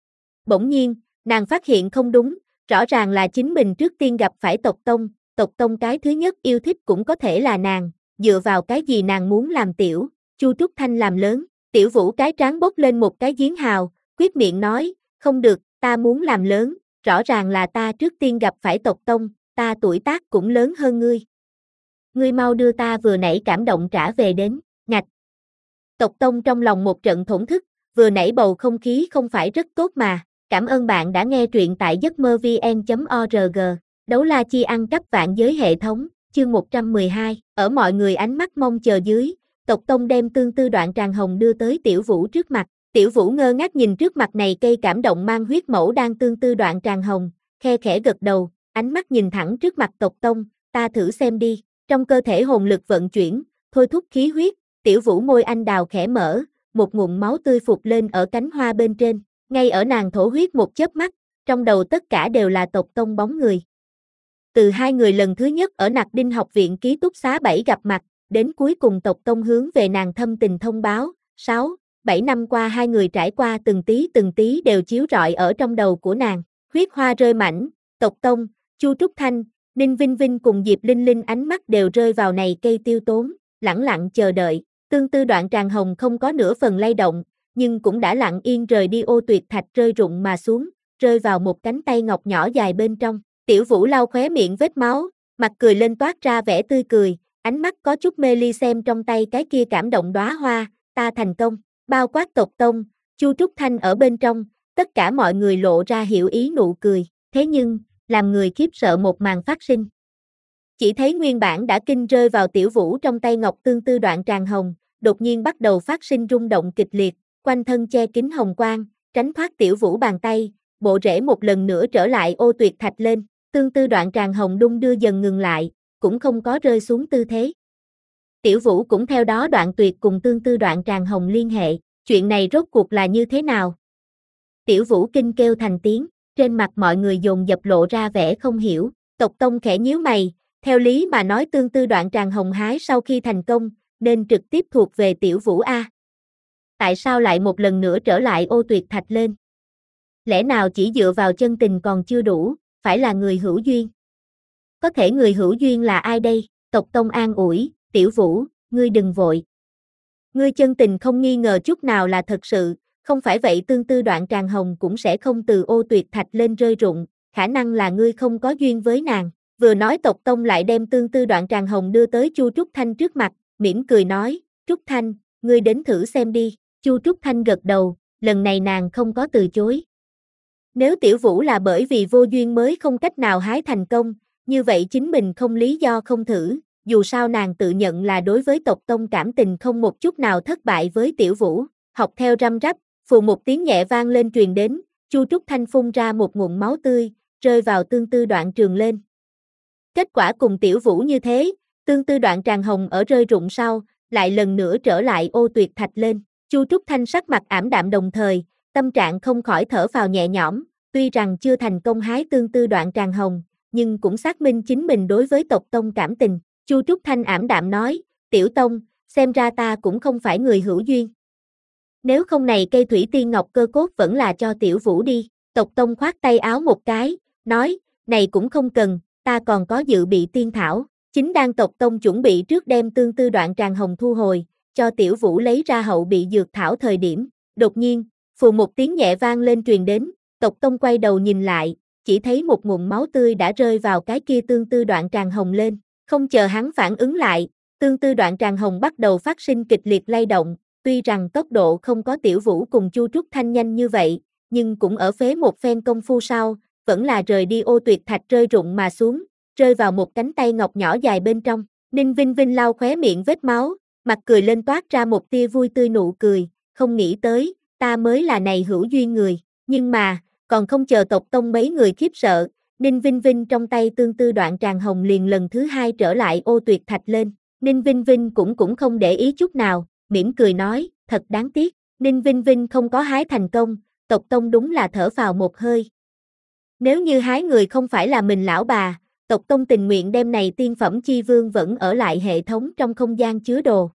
Bỗng nhiên, nàng phát hiện không đúng, rõ ràng là chính mình trước tiên gặp phải Tộc Tông, Tộc Tông cái thứ nhất yêu thích cũng có thể là nàng, dựa vào cái gì nàng muốn làm tiểu, Chu Trúc Thanh làm lớn, Tiểu Vũ cái trán bốc lên một cái giếng hào, quyết miệng nói, không được, ta muốn làm lớn, rõ ràng là ta trước tiên gặp phải Tộc Tông, ta tuổi tác cũng lớn hơn ngươi. Ngươi mau đưa ta vừa nãy cảm động trả về đến, ngạch. Tộc Tông trong lòng một trận thổn thức, vừa nãy bầu không khí không phải rất tốt mà, cảm ơn bạn đã nghe truyện tại giấc mơ vn chấm org, đấu la chi ăn cắp vạn giới hệ thống, chương một trăm mười hai, ở mọi người ánh mắt mong chờ dưới, Tộc Tông đem tương tư đoạn tràng hồng đưa tới Tiểu Vũ trước mặt, Tiểu Vũ ngơ ngác nhìn trước mặt này cây cảm động mang huyết mẫu đang tương tư đoạn tràng hồng, khe khẽ gật đầu, ánh mắt nhìn thẳng trước mặt Tộc Tông, ta thử xem đi, trong cơ thể hồn lực vận chuyển, thôi thúc khí huyết, Tiểu Vũ môi anh đào khẽ mở, một ngụm máu tươi phụt lên ở cánh hoa bên trên, ngay ở nàng thổ huyết một chớp mắt, trong đầu tất cả đều là Tộc Tông bóng người. Từ hai người lần thứ nhất ở Nặc Đinh học viện ký túc xá bảy gặp mặt, đến cuối cùng Tộc Tông hướng về nàng thâm tình thông báo, sáu, bảy năm qua hai người trải qua từng tí từng tí đều chiếu rọi ở trong đầu của nàng, huyết hoa rơi mảnh, Tộc Tông, Chu Trúc Thanh, Ninh Vinh Vinh cùng Diệp Linh Linh ánh mắt đều rơi vào này cây tiêu tốn, lẳng lặng chờ đợi, tương tư đoạn tràng hồng không có nửa phần lay động, nhưng cũng đã lặng yên rời đi ô tuyệt thạch rơi rụng mà xuống, rơi vào một cánh tay ngọc nhỏ dài bên trong, Tiểu Vũ lau khóe miệng vết máu, mặt cười lên toát ra vẻ tươi cười, ánh mắt có chút mê ly xem trong tay cái kia cảm động đóa hoa, ta thành công, bao quát Tộc Tông, Chu Trúc Thanh ở bên trong, tất cả mọi người lộ ra hiểu ý nụ cười, thế nhưng, làm người khiếp sợ một màn phát sinh. Chỉ thấy nguyên bản đã kinh rơi vào Tiểu Vũ trong tay ngọc tương tư đoạn tràng hồng, đột nhiên bắt đầu phát sinh rung động kịch liệt, quanh thân che kín hồng quang, tránh thoát Tiểu Vũ bàn tay, bộ rễ một lần nữa trở lại ô tuyệt thạch lên, tương tư đoạn tràng hồng đung đưa dần ngừng lại, cũng không có rơi xuống tư thế. Tiểu Vũ cũng theo đó đoạn tuyệt cùng tương tư đoạn tràng hồng liên hệ, chuyện này rốt cuộc là như thế nào? Tiểu Vũ kinh kêu thành tiếng, trên mặt mọi người dồn dập lộ ra vẻ không hiểu, Tộc Tông khẽ nhíu mày, theo lý mà nói tương tư đoạn tràng hồng hái sau khi thành công, nên trực tiếp thuộc về Tiểu Vũ A. Tại sao lại một lần nữa trở lại ô tuyệt thạch lên? Lẽ nào chỉ dựa vào chân tình còn chưa đủ, phải là người hữu duyên? Có thể người hữu duyên là ai đây? Tộc Tông an ủi, Tiểu Vũ, ngươi đừng vội. Ngươi chân tình không nghi ngờ chút nào là thật sự, không phải vậy tương tư đoạn tràng hồng cũng sẽ không từ ô tuyệt thạch lên rơi rụng, khả năng là ngươi không có duyên với nàng. Vừa nói Tộc Tông lại đem tương tư đoạn tràng hồng đưa tới Chu Trúc Thanh trước mặt, mỉm cười nói, Trúc Thanh, ngươi đến thử xem đi. Chu Trúc Thanh gật đầu, lần này nàng không có từ chối. Nếu Tiểu Vũ là bởi vì vô duyên mới không cách nào hái thành công, như vậy chính mình không lý do không thử, dù sao nàng tự nhận là đối với tộc tông cảm tình không một chút nào thất bại với Tiểu Vũ. Học theo răm rắp, phù một tiếng nhẹ vang lên truyền đến, Chu Trúc Thanh phun ra một ngụm máu tươi, rơi vào tương tư đoạn trường lên. Kết quả cùng Tiểu Vũ như thế, tương tư đoạn tràng hồng ở rơi rụng sau, lại lần nữa trở lại ô tuyệt thạch lên. Chu Trúc Thanh sắc mặt ảm đạm đồng thời, tâm trạng không khỏi thở phào nhẹ nhõm, tuy rằng chưa thành công hái tương tư đoạn tràng hồng, nhưng cũng xác minh chính mình đối với tộc tông cảm tình. Chu Trúc Thanh ảm đạm nói, Tiểu Tông, xem ra ta cũng không phải người hữu duyên. Nếu không này cây thủy tiên ngọc cơ cốt vẫn là cho Tiểu Vũ đi. Tộc tông khoát tay áo một cái, nói, này cũng không cần, ta còn có dự bị tiên thảo. Chính đang tộc tông chuẩn bị trước đem tương tư đoạn tràng hồng thu hồi, cho Tiểu Vũ lấy ra hậu bị dược thảo thời điểm. Đột nhiên, phù một tiếng nhẹ vang lên truyền đến, tộc tông quay đầu nhìn lại, chỉ thấy một ngụm máu tươi đã rơi vào cái kia tương tư đoạn tràng hồng lên. Không chờ hắn phản ứng lại, tương tư đoạn tràng hồng bắt đầu phát sinh kịch liệt lay động, tuy rằng tốc độ không có Tiểu Vũ cùng Chu Trúc Thanh nhanh như vậy, nhưng cũng ở phế một phen công phu sau, vẫn là rời đi ô tuyệt thạch rơi rụng mà xuống, rơi vào một cánh tay ngọc nhỏ dài bên trong. Ninh Vinh Vinh lau khóe miệng vết máu, mặt cười lên toát ra một tia vui tươi nụ cười, không nghĩ tới, ta mới là này hữu duyên người, nhưng mà, còn không chờ tộc tông mấy người khiếp sợ, Ninh Vinh Vinh trong tay tương tư đoạn tràng hồng liền lần thứ hai trở lại ô tuyệt thạch lên. Ninh Vinh Vinh cũng cũng không để ý chút nào, mỉm cười nói, thật đáng tiếc, Ninh Vinh Vinh không có hái thành công, tộc tông đúng là thở phào một hơi. Nếu như hái người không phải là mình lão bà, tộc tông tình nguyện đem này tiên phẩm chi vương vẫn ở lại hệ thống trong không gian chứa đồ.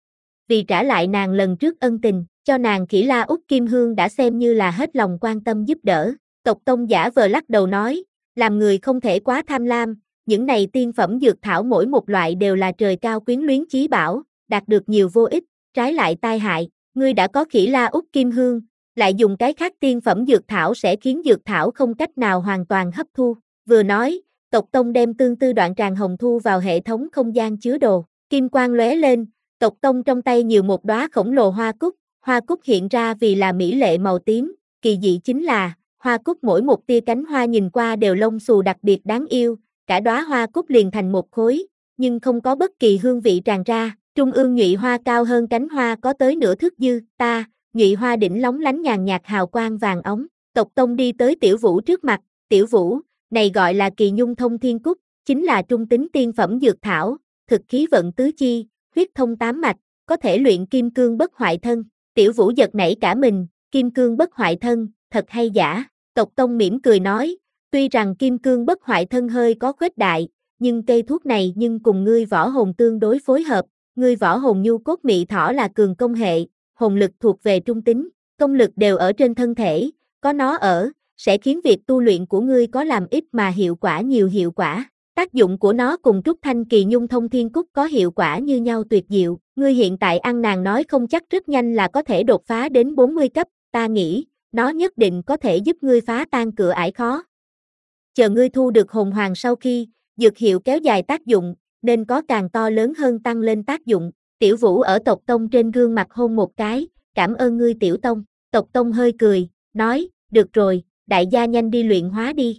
Vì trả lại nàng lần trước ân tình, cho nàng Kỷ La Úc Kim Hương đã xem như là hết lòng quan tâm giúp đỡ. Tộc tông giả vờ lắc đầu nói, làm người không thể quá tham lam, những này tiên phẩm dược thảo mỗi một loại đều là trời cao quyến luyến chí bảo, đạt được nhiều vô ích, trái lại tai hại. Ngươi đã có Kỷ La Úc Kim Hương, lại dùng cái khác tiên phẩm dược thảo sẽ khiến dược thảo không cách nào hoàn toàn hấp thu. Vừa nói, tộc tông đem tương tư đoạn tràng hồng thu vào hệ thống không gian chứa đồ, kim quang lóe lên, tộc tông trong tay nhiều một đóa khổng lồ hoa cúc, hoa cúc hiện ra vì là mỹ lệ màu tím, kỳ dị chính là, hoa cúc mỗi một tia cánh hoa nhìn qua đều lông xù đặc biệt đáng yêu, cả đóa hoa cúc liền thành một khối, nhưng không có bất kỳ hương vị tràn ra, trung ương nhụy hoa cao hơn cánh hoa có tới nửa thước dư, ta, nhụy hoa đỉnh lóng lánh nhàn nhạt hào quang vàng ống. Tộc tông đi tới Tiểu Vũ trước mặt, Tiểu Vũ, này gọi là Kỳ Nhung Thông Thiên Cúc, chính là trung tính tiên phẩm dược thảo, thực khí vận tứ chi, huyết thông tám mạch, có thể luyện kim cương bất hoại thân. Tiểu Vũ giật nảy cả mình, kim cương bất hoại thân, thật hay giả? Tộc tông mỉm cười nói, tuy rằng kim cương bất hoại thân hơi có khuếch đại, nhưng cây thuốc này nhưng cùng ngươi võ hồn tương đối phối hợp, ngươi võ hồn nhu cốt mị thỏ là cường công hệ, hồn lực thuộc về trung tính, công lực đều ở trên thân thể, có nó ở, sẽ khiến việc tu luyện của ngươi có làm ít mà hiệu quả nhiều hiệu quả. Tác dụng của nó cùng Trúc Thanh Kỳ Nhung Thông Thiên Cúc có hiệu quả như nhau tuyệt diệu, ngươi hiện tại ăn nàng nói không chắc rất nhanh là có thể đột phá đến bốn mươi cấp, ta nghĩ, nó nhất định có thể giúp ngươi phá tan cửa ải khó. Chờ ngươi thu được hồn hoàng sau khi, dược hiệu kéo dài tác dụng, nên có càng to lớn hơn tăng lên tác dụng. Tiểu Vũ ở tộc tông trên gương mặt hôn một cái, cảm ơn ngươi Tiểu Tông. Tộc tông hơi cười, nói, được rồi, đại gia nhanh đi luyện hóa đi.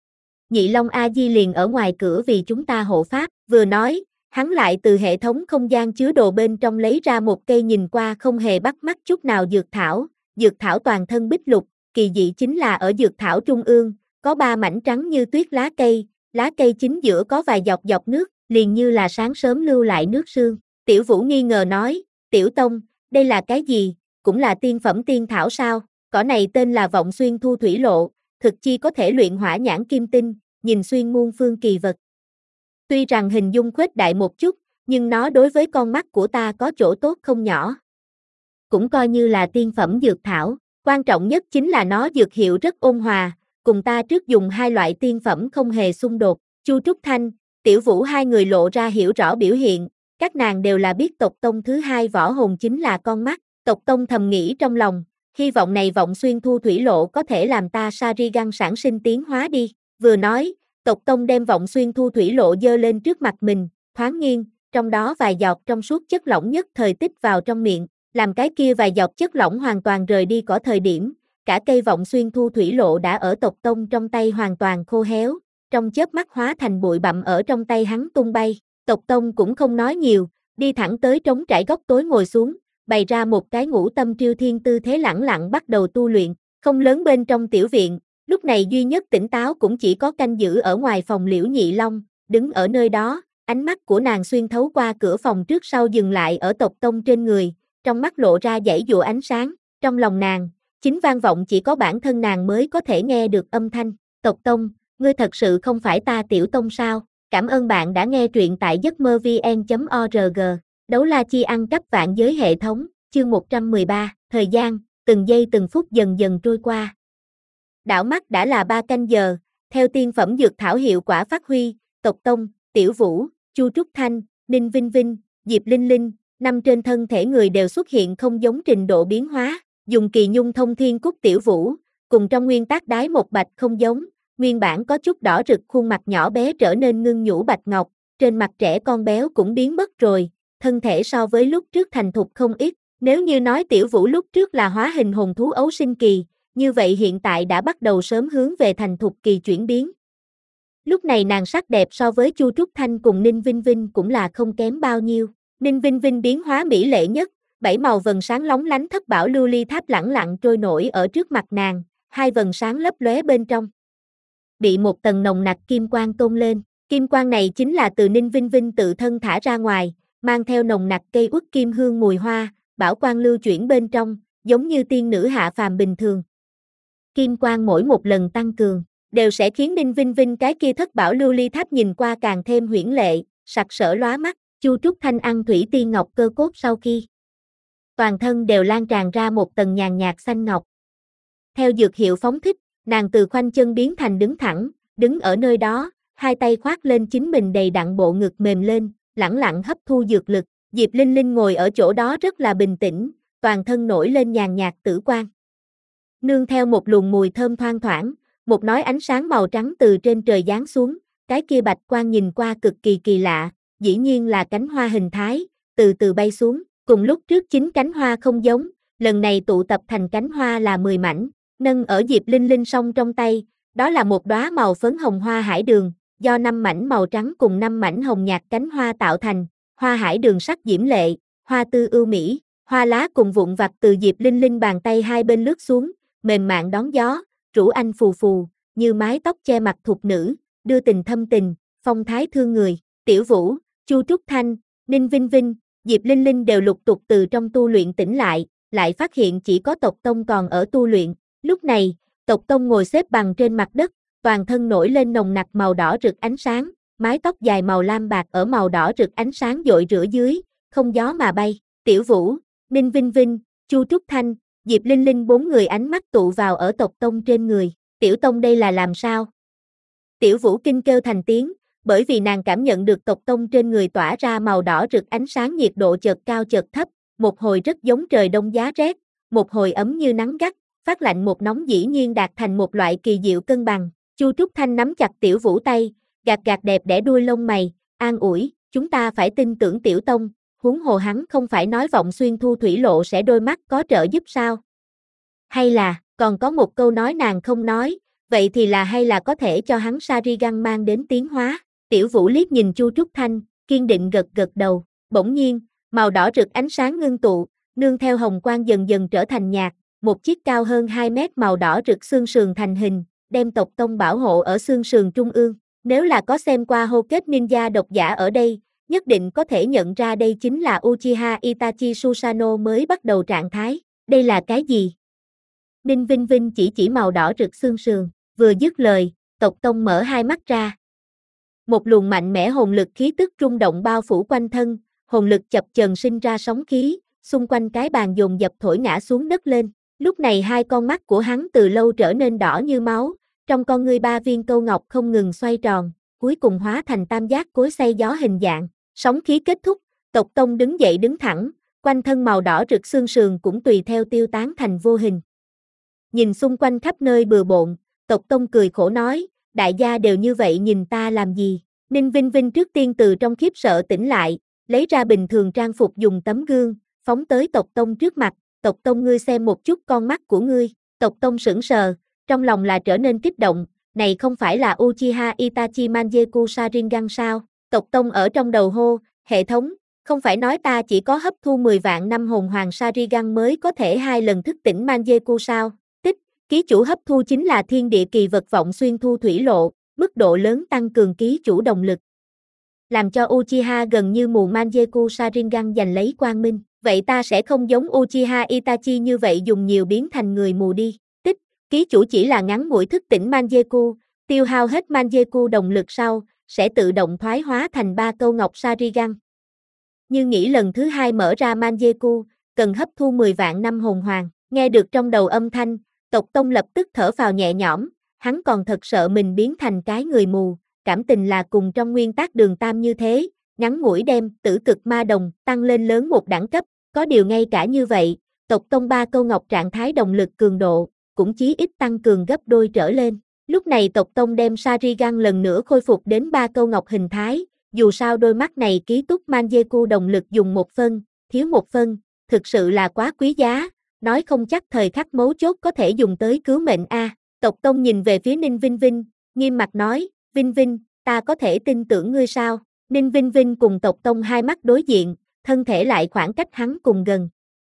Nhị Long A Di liền ở ngoài cửa vì chúng ta hộ pháp, vừa nói, hắn lại từ hệ thống không gian chứa đồ bên trong lấy ra một cây nhìn qua không hề bắt mắt chút nào dược thảo, dược thảo toàn thân bích lục, kỳ dị chính là ở dược thảo trung ương, có ba mảnh trắng như tuyết lá cây, lá cây chính giữa có vài giọt giọt nước, liền như là sáng sớm lưu lại nước sương. Tiểu Vũ nghi ngờ nói, Tiểu Tông, đây là cái gì, cũng là tiên phẩm tiên thảo sao, cỏ này tên là Vọng Xuyên Thu Thủy Lộ, thực chi có thể luyện hỏa nhãn kim tinh, nhìn xuyên muôn phương kỳ vật. Tuy rằng hình dung khuếch đại một chút, nhưng nó đối với con mắt của ta có chỗ tốt không nhỏ. Cũng coi như là tiên phẩm dược thảo, quan trọng nhất chính là nó dược hiệu rất ôn hòa, cùng ta trước dùng hai loại tiên phẩm không hề xung đột. Chu Trúc Thanh, Tiểu Vũ hai người lộ ra hiểu rõ biểu hiện, các nàng đều là biết tộc tông thứ hai võ hồn chính là con mắt, tộc tông thầm nghĩ trong lòng, hy vọng này Vọng Xuyên Thu Thủy Lộ có thể làm ta Sharingan sản sinh tiến hóa đi. Vừa nói, tộc tông đem Vọng Xuyên Thu Thủy Lộ dơ lên trước mặt mình, thoáng nghiêng, trong đó vài giọt trong suốt chất lỏng nhất thời tích vào trong miệng, làm cái kia vài giọt chất lỏng hoàn toàn rời đi cỏ thời điểm, cả cây vọng xuyên thu thủy lộ đã ở tộc tông trong tay hoàn toàn khô héo, trong chớp mắt hóa thành bụi bặm ở trong tay hắn tung bay. Tộc tông cũng không nói nhiều, đi thẳng tới trống trải góc tối ngồi xuống, bày ra một cái ngũ tâm triêu thiên tư thế lẳng lặng bắt đầu tu luyện. Không lớn bên trong tiểu viện, lúc này duy nhất tỉnh táo cũng chỉ có canh giữ ở ngoài phòng Liễu Nhị Long, đứng ở nơi đó, ánh mắt của nàng xuyên thấu qua cửa phòng trước sau dừng lại ở tộc tông trên người, trong mắt lộ ra dãy dụa ánh sáng, trong lòng nàng, chính vang vọng chỉ có bản thân nàng mới có thể nghe được âm thanh. Tộc tông, ngươi thật sự không phải ta tiểu tông sao? Cảm ơn bạn đã nghe truyện tại giấc mơ vn chấm org. Đấu la chi ăn cắp vạn giới hệ thống, chương một trăm mười ba, thời gian, từng giây từng phút dần dần trôi qua. Đảo mắt đã là ba canh giờ, theo tiên phẩm dược thảo hiệu quả phát huy, tộc tông, Tiểu Vũ, Chu Trúc Thanh, Ninh Vinh Vinh, Diệp Linh Linh, năm trên thân thể người đều xuất hiện không giống trình độ biến hóa, dùng kỳ nhung thông thiên cúc Tiểu Vũ, cùng trong nguyên tác đái một bạch không giống, nguyên bản có chút đỏ rực khuôn mặt nhỏ bé trở nên ngưng nhũ bạch ngọc, trên mặt trẻ con béo cũng biến mất rồi, thân thể so với lúc trước thành thục không ít, nếu như nói Tiểu Vũ lúc trước là hóa hình hồn thú ấu sinh kỳ, như vậy hiện tại đã bắt đầu sớm hướng về thành thục kỳ chuyển biến. Lúc này nàng sắc đẹp so với Chu Trúc Thanh cùng Ninh Vinh Vinh cũng là không kém bao nhiêu. Ninh Vinh Vinh biến hóa mỹ lệ nhất, bảy màu vầng sáng lóng lánh thất bảo lưu ly tháp lẳng lặng trôi nổi ở trước mặt nàng, hai vầng sáng lấp lóe bên trong. Bị một tầng nồng nặc kim quang tôn lên, kim quang này chính là từ Ninh Vinh Vinh tự thân thả ra ngoài, mang theo nồng nặc cây uất kim hương mùi hoa, bảo quang lưu chuyển bên trong, giống như tiên nữ hạ phàm bình thường. Kim quang mỗi một lần tăng cường, đều sẽ khiến Ninh Vinh Vinh cái kia thất bảo lưu ly tháp nhìn qua càng thêm huyễn lệ, sặc sỡ lóa mắt. Chu Trúc Thanh ăn thủy tiên ngọc cơ cốt sau khi toàn thân đều lan tràn ra một tầng nhàn nhạt xanh ngọc. Theo dược hiệu phóng thích, nàng từ khoanh chân biến thành đứng thẳng, đứng ở nơi đó, hai tay khoác lên chính mình đầy đặn bộ ngực mềm lên, lẳng lặng hấp thu dược lực. Diệp Linh Linh ngồi ở chỗ đó rất là bình tĩnh, toàn thân nổi lên nhàn nhạt tử quang. Nương theo một luồng mùi thơm thoang thoảng, một nói ánh sáng màu trắng từ trên trời giáng xuống, cái kia bạch quang nhìn qua cực kỳ kỳ lạ, dĩ nhiên là cánh hoa hình thái, từ từ bay xuống, cùng lúc trước chính cánh hoa không giống, lần này tụ tập thành cánh hoa là mười mảnh, nâng ở Diệp Linh Linh song trong tay, đó là một đóa màu phấn hồng hoa hải đường, do năm mảnh màu trắng cùng năm mảnh hồng nhạt cánh hoa tạo thành, hoa hải đường sắc diễm lệ, hoa tư ưu mỹ, hoa lá cùng vụn vặt từ Diệp Linh Linh bàn tay hai bên lướt xuống, mềm mại đón gió, rủ anh phù phù, như mái tóc che mặt thục nữ, đưa tình thâm tình, phong thái thương người. Tiểu Vũ, Chu Trúc Thanh, Ninh Vinh Vinh, Diệp Linh Linh đều lục tục từ trong tu luyện tỉnh lại, lại phát hiện chỉ có tộc tông còn ở tu luyện. Lúc này, tộc tông ngồi xếp bằng trên mặt đất, toàn thân nổi lên nồng nặc màu đỏ rực ánh sáng, mái tóc dài màu lam bạc ở màu đỏ rực ánh sáng dội rửa dưới, không gió mà bay. Tiểu Vũ, Ninh Vinh Vinh, Chu Trúc Thanh, Diệp Linh Linh bốn người ánh mắt tụ vào ở tộc tông trên người. Tiểu tông đây là làm sao? Tiểu Vũ kinh kêu thành tiếng, bởi vì nàng cảm nhận được tộc tông trên người tỏa ra màu đỏ rực ánh sáng, nhiệt độ chợt cao chợt thấp, một hồi rất giống trời đông giá rét, một hồi ấm như nắng gắt, phát lạnh một nóng dĩ nhiên đạt thành một loại kỳ diệu cân bằng. Chu Trúc Thanh nắm chặt Tiểu Vũ tay, gạt gạt đẹp đẽ đuôi lông mày, an ủi, chúng ta phải tin tưởng Tiểu tông, huống hồ hắn không phải nói vọng xuyên thu thủy lộ sẽ đôi mắt có trợ giúp sao? Hay là, còn có một câu nói nàng không nói, vậy thì là hay là có thể cho hắn Sharingan mang đến tiến hóa. Tiểu Vũ liếc nhìn Chu Trúc Thanh, kiên định gật gật đầu, bỗng nhiên, màu đỏ rực ánh sáng ngưng tụ, nương theo hồng quang dần dần trở thành nhạt, một chiếc cao hơn hai mét màu đỏ rực xương sườn thành hình, đem tộc tông bảo hộ ở xương sườn trung ương. Nếu là có xem qua hô kết ninja độc giả ở đây, nhất định có thể nhận ra đây chính là Uchiha Itachi Susanoo mới bắt đầu trạng thái. Đây là cái gì? Ninh Vinh Vinh chỉ chỉ màu đỏ rực xương sườn, vừa dứt lời, tộc tông mở hai mắt ra. Một luồng mạnh mẽ hồn lực khí tức rung động bao phủ quanh thân, hồn lực chập chờn sinh ra sóng khí, xung quanh cái bàn dồn dập thổi ngã xuống đất lên. Lúc này hai con mắt của hắn từ lâu trở nên đỏ như máu, trong con ngươi ba viên câu ngọc không ngừng xoay tròn, cuối cùng hóa thành tam giác cối xay gió hình dạng. Sóng khí kết thúc, tộc tông đứng dậy đứng thẳng, quanh thân màu đỏ rực xương sườn cũng tùy theo tiêu tán thành vô hình. Nhìn xung quanh khắp nơi bừa bộn, tộc tông cười khổ nói, đại gia đều như vậy nhìn ta làm gì? Ninh Vinh Vinh trước tiên từ trong khiếp sợ tỉnh lại, lấy ra bình thường trang phục dùng tấm gương, phóng tới tộc tông trước mặt, tộc tông ngươi xem một chút con mắt của ngươi. Tộc Tông sững sờ, trong lòng là trở nên kích động, này không phải là Uchiha Itachi Mangekyou Sharingan sao? Tộc Tông ở trong đầu hô, hệ thống, không phải nói ta chỉ có hấp thu mười vạn năm hồn hoàng Sharingan mới có thể hai lần thức tỉnh Mangekyou sao? Tích, ký chủ hấp thu chính là thiên địa kỳ vật vọng xuyên thu thủy lộ, mức độ lớn tăng cường ký chủ động lực. Làm cho Uchiha gần như mù Mangekyou Sharingan giành lấy quang minh, vậy ta sẽ không giống Uchiha Itachi như vậy dùng nhiều biến thành người mù đi. Tích, ký chủ chỉ là ngắn ngủi thức tỉnh Mangekyou, tiêu hao hết Mangekyou động lực sau, sẽ tự động thoái hóa thành ba câu ngọc Sharingan. Như nghĩ lần thứ hai mở ra Mangekyou, cần hấp thu mười vạn năm hồn hoàng, nghe được trong đầu âm thanh, Tộc Tông lập tức thở phào nhẹ nhõm, hắn còn thật sợ mình biến thành cái người mù, cảm tình là cùng trong nguyên tắc Đường Tam như thế, ngắn ngủi đem tử cực ma đồng tăng lên lớn một đẳng cấp, có điều ngay cả như vậy, Tộc Tông ba câu ngọc trạng thái động lực cường độ, cũng chí ít tăng cường gấp đôi trở lên. Lúc này Tộc Tông đem Sharingan lần nữa khôi phục đến ba câu ngọc hình thái, dù sao đôi mắt này ký túc Mangekyou động lực dùng một phân, thiếu một phân, thực sự là quá quý giá, nói không chắc thời khắc mấu chốt có thể dùng tới cứu mệnh a. À. Tộc Tông nhìn về phía Ninh Vinh Vinh, nghiêm mặt nói, Vinh Vinh, ta có thể tin tưởng ngươi sao? Ninh Vinh Vinh cùng Tộc Tông hai mắt đối diện, thân thể lại khoảng cách hắn cùng gần.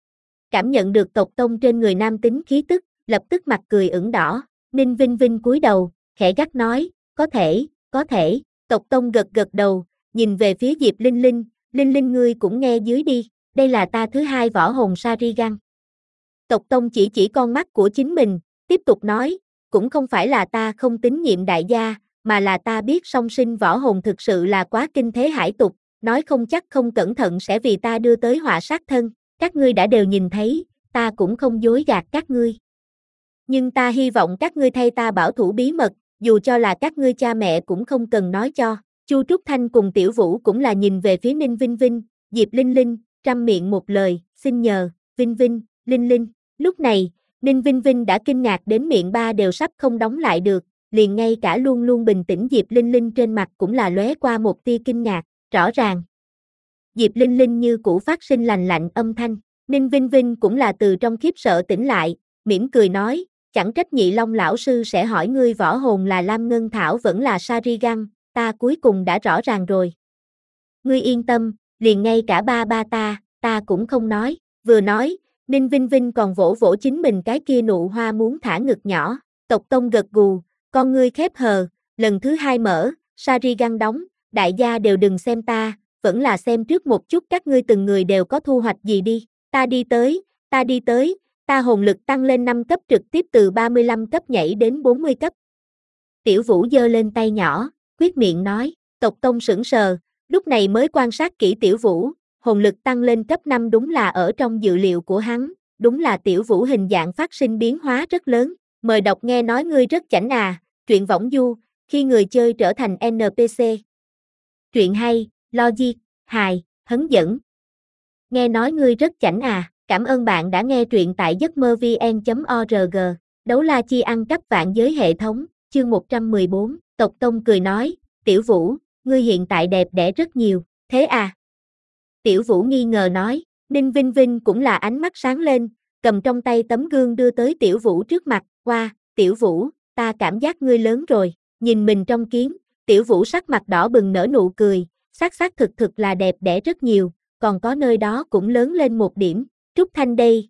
Cảm nhận được Tộc Tông trên người nam tính khí tức, lập tức mặt cười ửng đỏ, Ninh Vinh Vinh cúi đầu, khẽ gắt nói, có thể, có thể, Tộc Tông gật gật đầu, nhìn về phía Diệp Linh Linh, Linh Linh ngươi cũng nghe dưới đi, đây là ta thứ hai võ hồn Sharingan. Tộc Tông chỉ chỉ con mắt của chính mình, tiếp tục nói, cũng không phải là ta không tín nhiệm đại gia, mà là ta biết song sinh võ hồn thực sự là quá kinh thế hải tục, nói không chắc không cẩn thận sẽ vì ta đưa tới họa sát thân, các ngươi đã đều nhìn thấy, ta cũng không dối gạt các ngươi. Nhưng ta hy vọng các ngươi thay ta bảo thủ bí mật, dù cho là các ngươi cha mẹ cũng không cần nói cho. Chu Trúc Thanh cùng Tiểu Vũ cũng là nhìn về phía Ninh Vinh Vinh, Diệp Linh Linh, trăm miệng một lời, xin nhờ, Vinh Vinh, Linh Linh. Lúc này, Ninh Vinh Vinh đã kinh ngạc đến miệng ba đều sắp không đóng lại được, liền ngay cả luôn luôn bình tĩnh Diệp Linh Linh trên mặt cũng là lóe qua một tia kinh ngạc, rõ ràng. Diệp Linh Linh như cũ phát sinh lành lạnh âm thanh, Ninh Vinh Vinh cũng là từ trong khiếp sợ tỉnh lại, mỉm cười nói, chẳng trách Nhị Long lão sư sẽ hỏi ngươi võ hồn là Lam Ngân Thảo vẫn là Sharingan, ta cuối cùng đã rõ ràng rồi. Ngươi yên tâm, liền ngay cả ba ba ta, ta cũng không nói, vừa nói, Ninh Vinh Vinh còn vỗ vỗ chính mình cái kia nụ hoa muốn thả ngực nhỏ, Tộc Tông gật gù, con ngươi khép hờ, lần thứ hai mở, Sharingan đóng, đại gia đều đừng xem ta, vẫn là xem trước một chút các ngươi từng người đều có thu hoạch gì đi, ta đi tới, ta đi tới, ta hồn lực tăng lên năm cấp trực tiếp từ ba mươi lăm cấp nhảy đến bốn mươi cấp. Tiểu Vũ giơ lên tay nhỏ, quyết miệng nói, Tộc Tông sững sờ, lúc này mới quan sát kỹ Tiểu Vũ, hồn lực tăng lên cấp năm đúng là ở trong dự liệu của hắn, đúng là Tiểu Vũ hình dạng phát sinh biến hóa rất lớn, mời đọc nghe nói ngươi rất chảnh à, truyện võng du, khi người chơi trở thành en pê xê. Truyện hay, logic, hài, hấn dẫn. Nghe nói ngươi rất chảnh à, cảm ơn bạn đã nghe truyện tại giấc mơ vn chấm org, đấu la chi ăn cắp vạn giới hệ thống, chương một trăm mười bốn, Tộc Tông cười nói, Tiểu Vũ, ngươi hiện tại đẹp đẽ rất nhiều, thế à? Tiểu Vũ nghi ngờ nói, Ninh Vinh Vinh cũng là ánh mắt sáng lên, cầm trong tay tấm gương đưa tới Tiểu Vũ trước mặt, qua, Tiểu Vũ, ta cảm giác ngươi lớn rồi, nhìn mình trong kiến, Tiểu Vũ sắc mặt đỏ bừng nở nụ cười, xác xác thực thực là đẹp đẽ rất nhiều, còn có nơi đó cũng lớn lên một điểm, Trúc Thanh đây.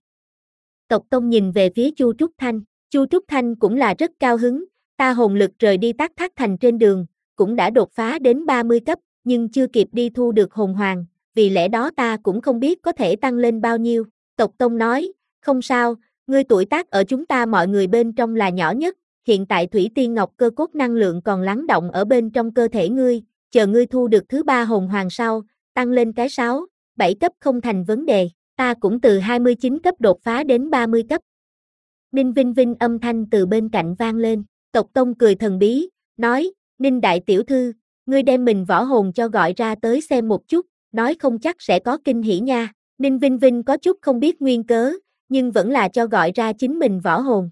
Tộc Tông nhìn về phía Chu Trúc Thanh, Chu Trúc Thanh cũng là rất cao hứng, ta hồn lực rời đi Tắc Thác Thành trên đường, cũng đã đột phá đến ba mươi cấp, nhưng chưa kịp đi thu được hồn hoàng, vì lẽ đó ta cũng không biết có thể tăng lên bao nhiêu. Tộc Tông nói, không sao, ngươi tuổi tác ở chúng ta mọi người bên trong là nhỏ nhất, hiện tại Thủy Tiên Ngọc cơ cốt năng lượng còn lắng động ở bên trong cơ thể ngươi, chờ ngươi thu được thứ ba hồn hoàng sau, tăng lên cái sáu, bảy cấp không thành vấn đề, ta cũng từ hai mươi chín cấp đột phá đến ba mươi cấp. Ninh Vinh Vinh âm thanh từ bên cạnh vang lên, Tộc Tông cười thần bí, nói, Ninh đại tiểu thư, ngươi đem mình võ hồn cho gọi ra tới xem một chút, nói không chắc sẽ có kinh hỉ nha. Ninh Vinh Vinh có chút không biết nguyên cớ, nhưng vẫn là cho gọi ra chính mình võ hồn.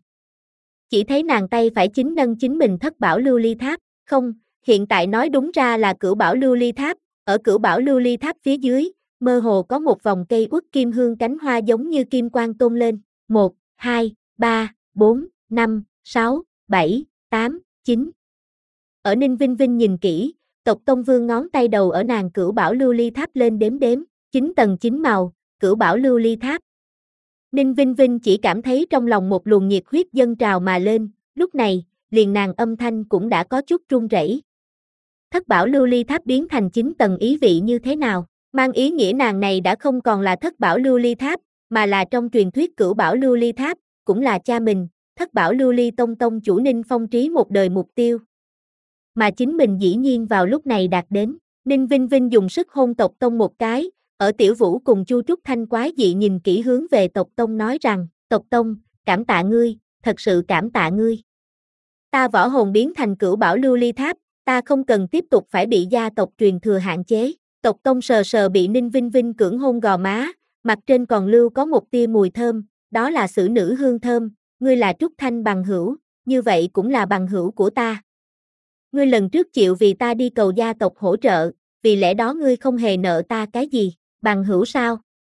Chỉ thấy nàng tay phải chính nâng chính mình thất bảo lưu ly tháp, không, hiện tại nói đúng ra là cửu bảo lưu ly tháp, ở cửu bảo lưu ly tháp phía dưới, mơ hồ có một vòng cây uất kim hương cánh hoa giống như kim quang tôn lên, một, hai, ba, bốn, năm, sáu, bảy, tám, chín. Ở Ninh Vinh Vinh nhìn kỹ, Tộc Tông Vương ngón tay đầu ở nàng Cửu Bảo Lưu Ly Tháp lên đếm đếm, chín tầng chín màu, Cửu Bảo Lưu Ly Tháp. Ninh Vinh Vinh chỉ cảm thấy trong lòng một luồng nhiệt huyết dâng trào mà lên, lúc này, liền nàng âm thanh cũng đã có chút run rẩy. Thất Bảo Lưu Ly Tháp biến thành chín tầng ý vị như thế nào? Mang ý nghĩa nàng này đã không còn là Thất Bảo Lưu Ly Tháp, mà là trong truyền thuyết Cửu Bảo Lưu Ly Tháp, cũng là cha mình, Thất Bảo Lưu Ly Tông tông chủ Ninh Phong Trí một đời mục tiêu. Mà chính mình dĩ nhiên vào lúc này đạt đến. Ninh Vinh Vinh dùng sức hôn Tộc Tông một cái, ở Tiểu Vũ cùng Chu Trúc Thanh quái dị nhìn kỹ hướng về Tộc Tông nói rằng, Tộc Tông, cảm tạ ngươi, thật sự cảm tạ ngươi. Ta võ hồn biến thành Cửu Bảo Lưu Ly Tháp, ta không cần tiếp tục phải bị gia tộc truyền thừa hạn chế. Tộc Tông sờ sờ bị Ninh Vinh Vinh cưỡng hôn gò má, mặt trên còn lưu có một tia mùi thơm, đó là xử nữ hương thơm, ngươi là Trúc Thanh bằng hữu, như vậy cũng là bằng hữu của ta. Ngươi lần trước chịu vì ta đi cầu gia tộc hỗ trợ, vì lẽ đó ngươi không hề nợ ta cái gì, bằng hữu sao?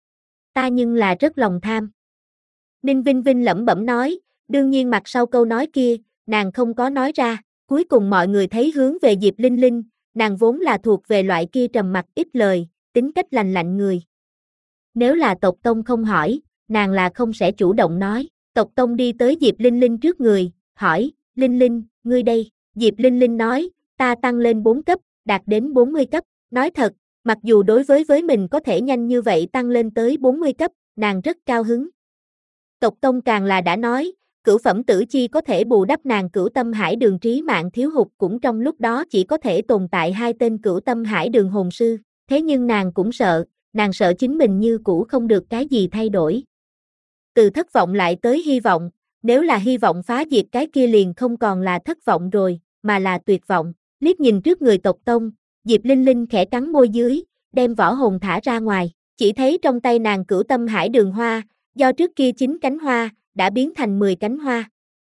Ta nhưng là rất lòng tham. Ninh Vinh Vinh lẩm bẩm nói, đương nhiên mặt sau câu nói kia, nàng không có nói ra, cuối cùng mọi người thấy hướng về Diệp Linh Linh, nàng vốn là thuộc về loại kia trầm mặc ít lời, tính cách lành lạnh người. Nếu là Tộc Tông không hỏi, nàng là không sẽ chủ động nói. Tộc Tông đi tới Diệp Linh Linh trước người, hỏi, Linh Linh, ngươi đây. Diệp Linh Linh nói, ta tăng lên bốn cấp, đạt đến bốn mươi cấp. Nói thật, mặc dù đối với với mình có thể nhanh như vậy tăng lên tới bốn mươi cấp, nàng rất cao hứng. Tộc Tông càng là đã nói, cửu phẩm tử chi có thể bù đắp nàng cửu tâm hải đường trí mạng thiếu hụt, cũng trong lúc đó chỉ có thể tồn tại hai tên cửu tâm hải đường hồn sư, thế nhưng nàng cũng sợ, nàng sợ chính mình như cũ không được cái gì thay đổi. Từ thất vọng lại tới hy vọng, nếu là hy vọng phá diệt cái kia liền không còn là thất vọng rồi, mà là tuyệt vọng. Liếc nhìn trước người Tộc Tông, Diệp Linh Linh khẽ cắn môi dưới, đem võ hồn thả ra ngoài, chỉ thấy trong tay nàng cửu tâm hải đường hoa, do trước kia chín cánh hoa, đã biến thành mười cánh hoa.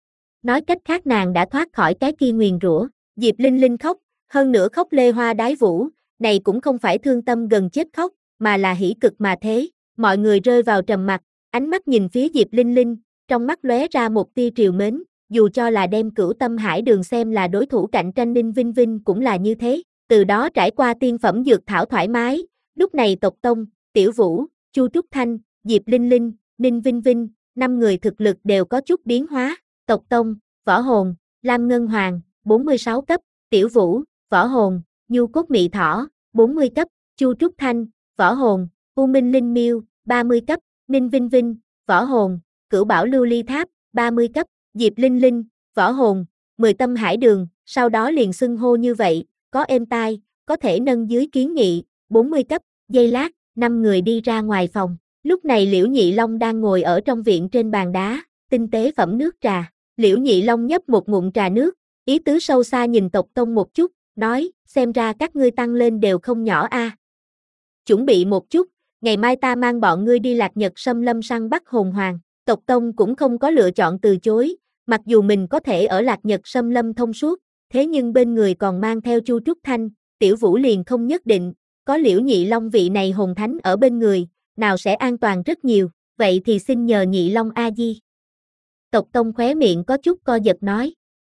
Nói cách khác nàng đã thoát khỏi cái kia nguyền rủa. Diệp Linh Linh khóc, hơn nữa khóc lê hoa đái vũ, này cũng không phải thương tâm gần chết khóc, mà là hỉ cực mà thế. Mọi người rơi vào trầm mặc, ánh mắt nhìn phía Diệp Linh Linh, trong mắt lóe ra một tia trìu mến, dù cho là đem cửu tâm hải đường xem là đối thủ cạnh tranh Ninh Vinh Vinh cũng là như thế. Từ đó trải qua tiên phẩm dược thảo thoải mái, lúc này Tộc Tông, Tiểu Vũ, Chu Trúc Thanh, Diệp Linh Linh, Ninh Vinh Vinh, năm người thực lực đều có chút biến hóa. Tộc Tông, võ hồn, Lam Ngân Hoàng, bốn mươi sáu cấp, Tiểu Vũ, võ hồn, Nhu Cốt Mị Thỏ, bốn mươi cấp, Chu Trúc Thanh, võ hồn, U Minh Linh Miêu, ba mươi cấp, Ninh Vinh Vinh, võ hồn, Cửu Bảo Lưu Ly Tháp, ba mươi cấp, Diệp Linh Linh, võ hồn, mười tâm hải đường, sau đó liền xưng hô như vậy, có êm tai, có thể nâng dưới kiến nghị, bốn mươi cấp, giây lát, năm người đi ra ngoài phòng. Lúc này Liễu Nhị Long đang ngồi ở trong viện trên bàn đá, tinh tế phẩm nước trà. Liễu Nhị Long nhấp một ngụm trà nước, ý tứ sâu xa nhìn Tộc Tông một chút, nói, xem ra các ngươi tăng lên đều không nhỏ a. À. Chuẩn bị một chút, ngày mai ta mang bọn ngươi đi Lạc Nhật Sâm Lâm săn bắt hồn hoàng. Tộc Tông cũng không có lựa chọn từ chối, mặc dù mình có thể ở Lạc Nhật Sâm Lâm thông suốt, thế nhưng bên người còn mang theo Chu Trúc Thanh, Tiểu Vũ liền không nhất định, có Liễu Nhị Long vị này hồn thánh ở bên người, nào sẽ an toàn rất nhiều, vậy thì xin nhờ Nhị Long A Di. Tộc Tông khóe miệng có chút co giật nói.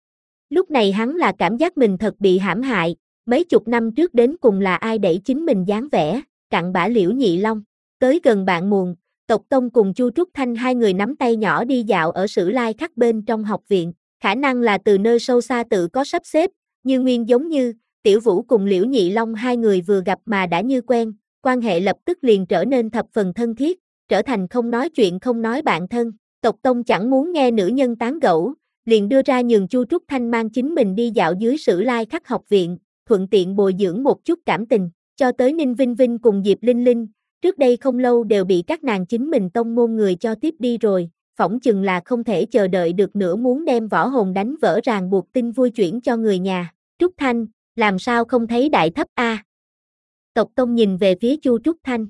Lúc này hắn là cảm giác mình thật bị hãm hại, mấy chục năm trước đến cùng là ai đẩy chính mình dáng vẻ, cặn bã Liễu Nhị Long. Tới gần bạn muộn, Tộc Tông cùng Chu Trúc Thanh hai người nắm tay nhỏ đi dạo ở Sử Lai Khắc bên trong học viện, khả năng là từ nơi sâu xa tự có sắp xếp, như nguyên giống như, Tiểu Vũ cùng Liễu Nhị Long hai người vừa gặp mà đã như quen, quan hệ lập tức liền trở nên thập phần thân thiết, trở thành không nói chuyện không nói bạn thân. Tộc Tông chẳng muốn nghe nữ nhân tán gẫu, liền đưa ra nhường Chu Trúc Thanh mang chính mình đi dạo dưới Sử Lai Khắc học viện, thuận tiện bồi dưỡng một chút cảm tình, cho tới Ninh Vinh Vinh cùng Diệp Linh Linh, trước đây không lâu đều bị các nàng chính mình tông môn người cho tiếp đi rồi, phỏng chừng là không thể chờ đợi được nữa muốn đem võ hồn đánh vỡ ràng buộc tin vui chuyển cho người nhà. Trúc Thanh, làm sao không thấy đại thấp a? À? Tộc Tông nhìn về phía Chu Trúc Thanh.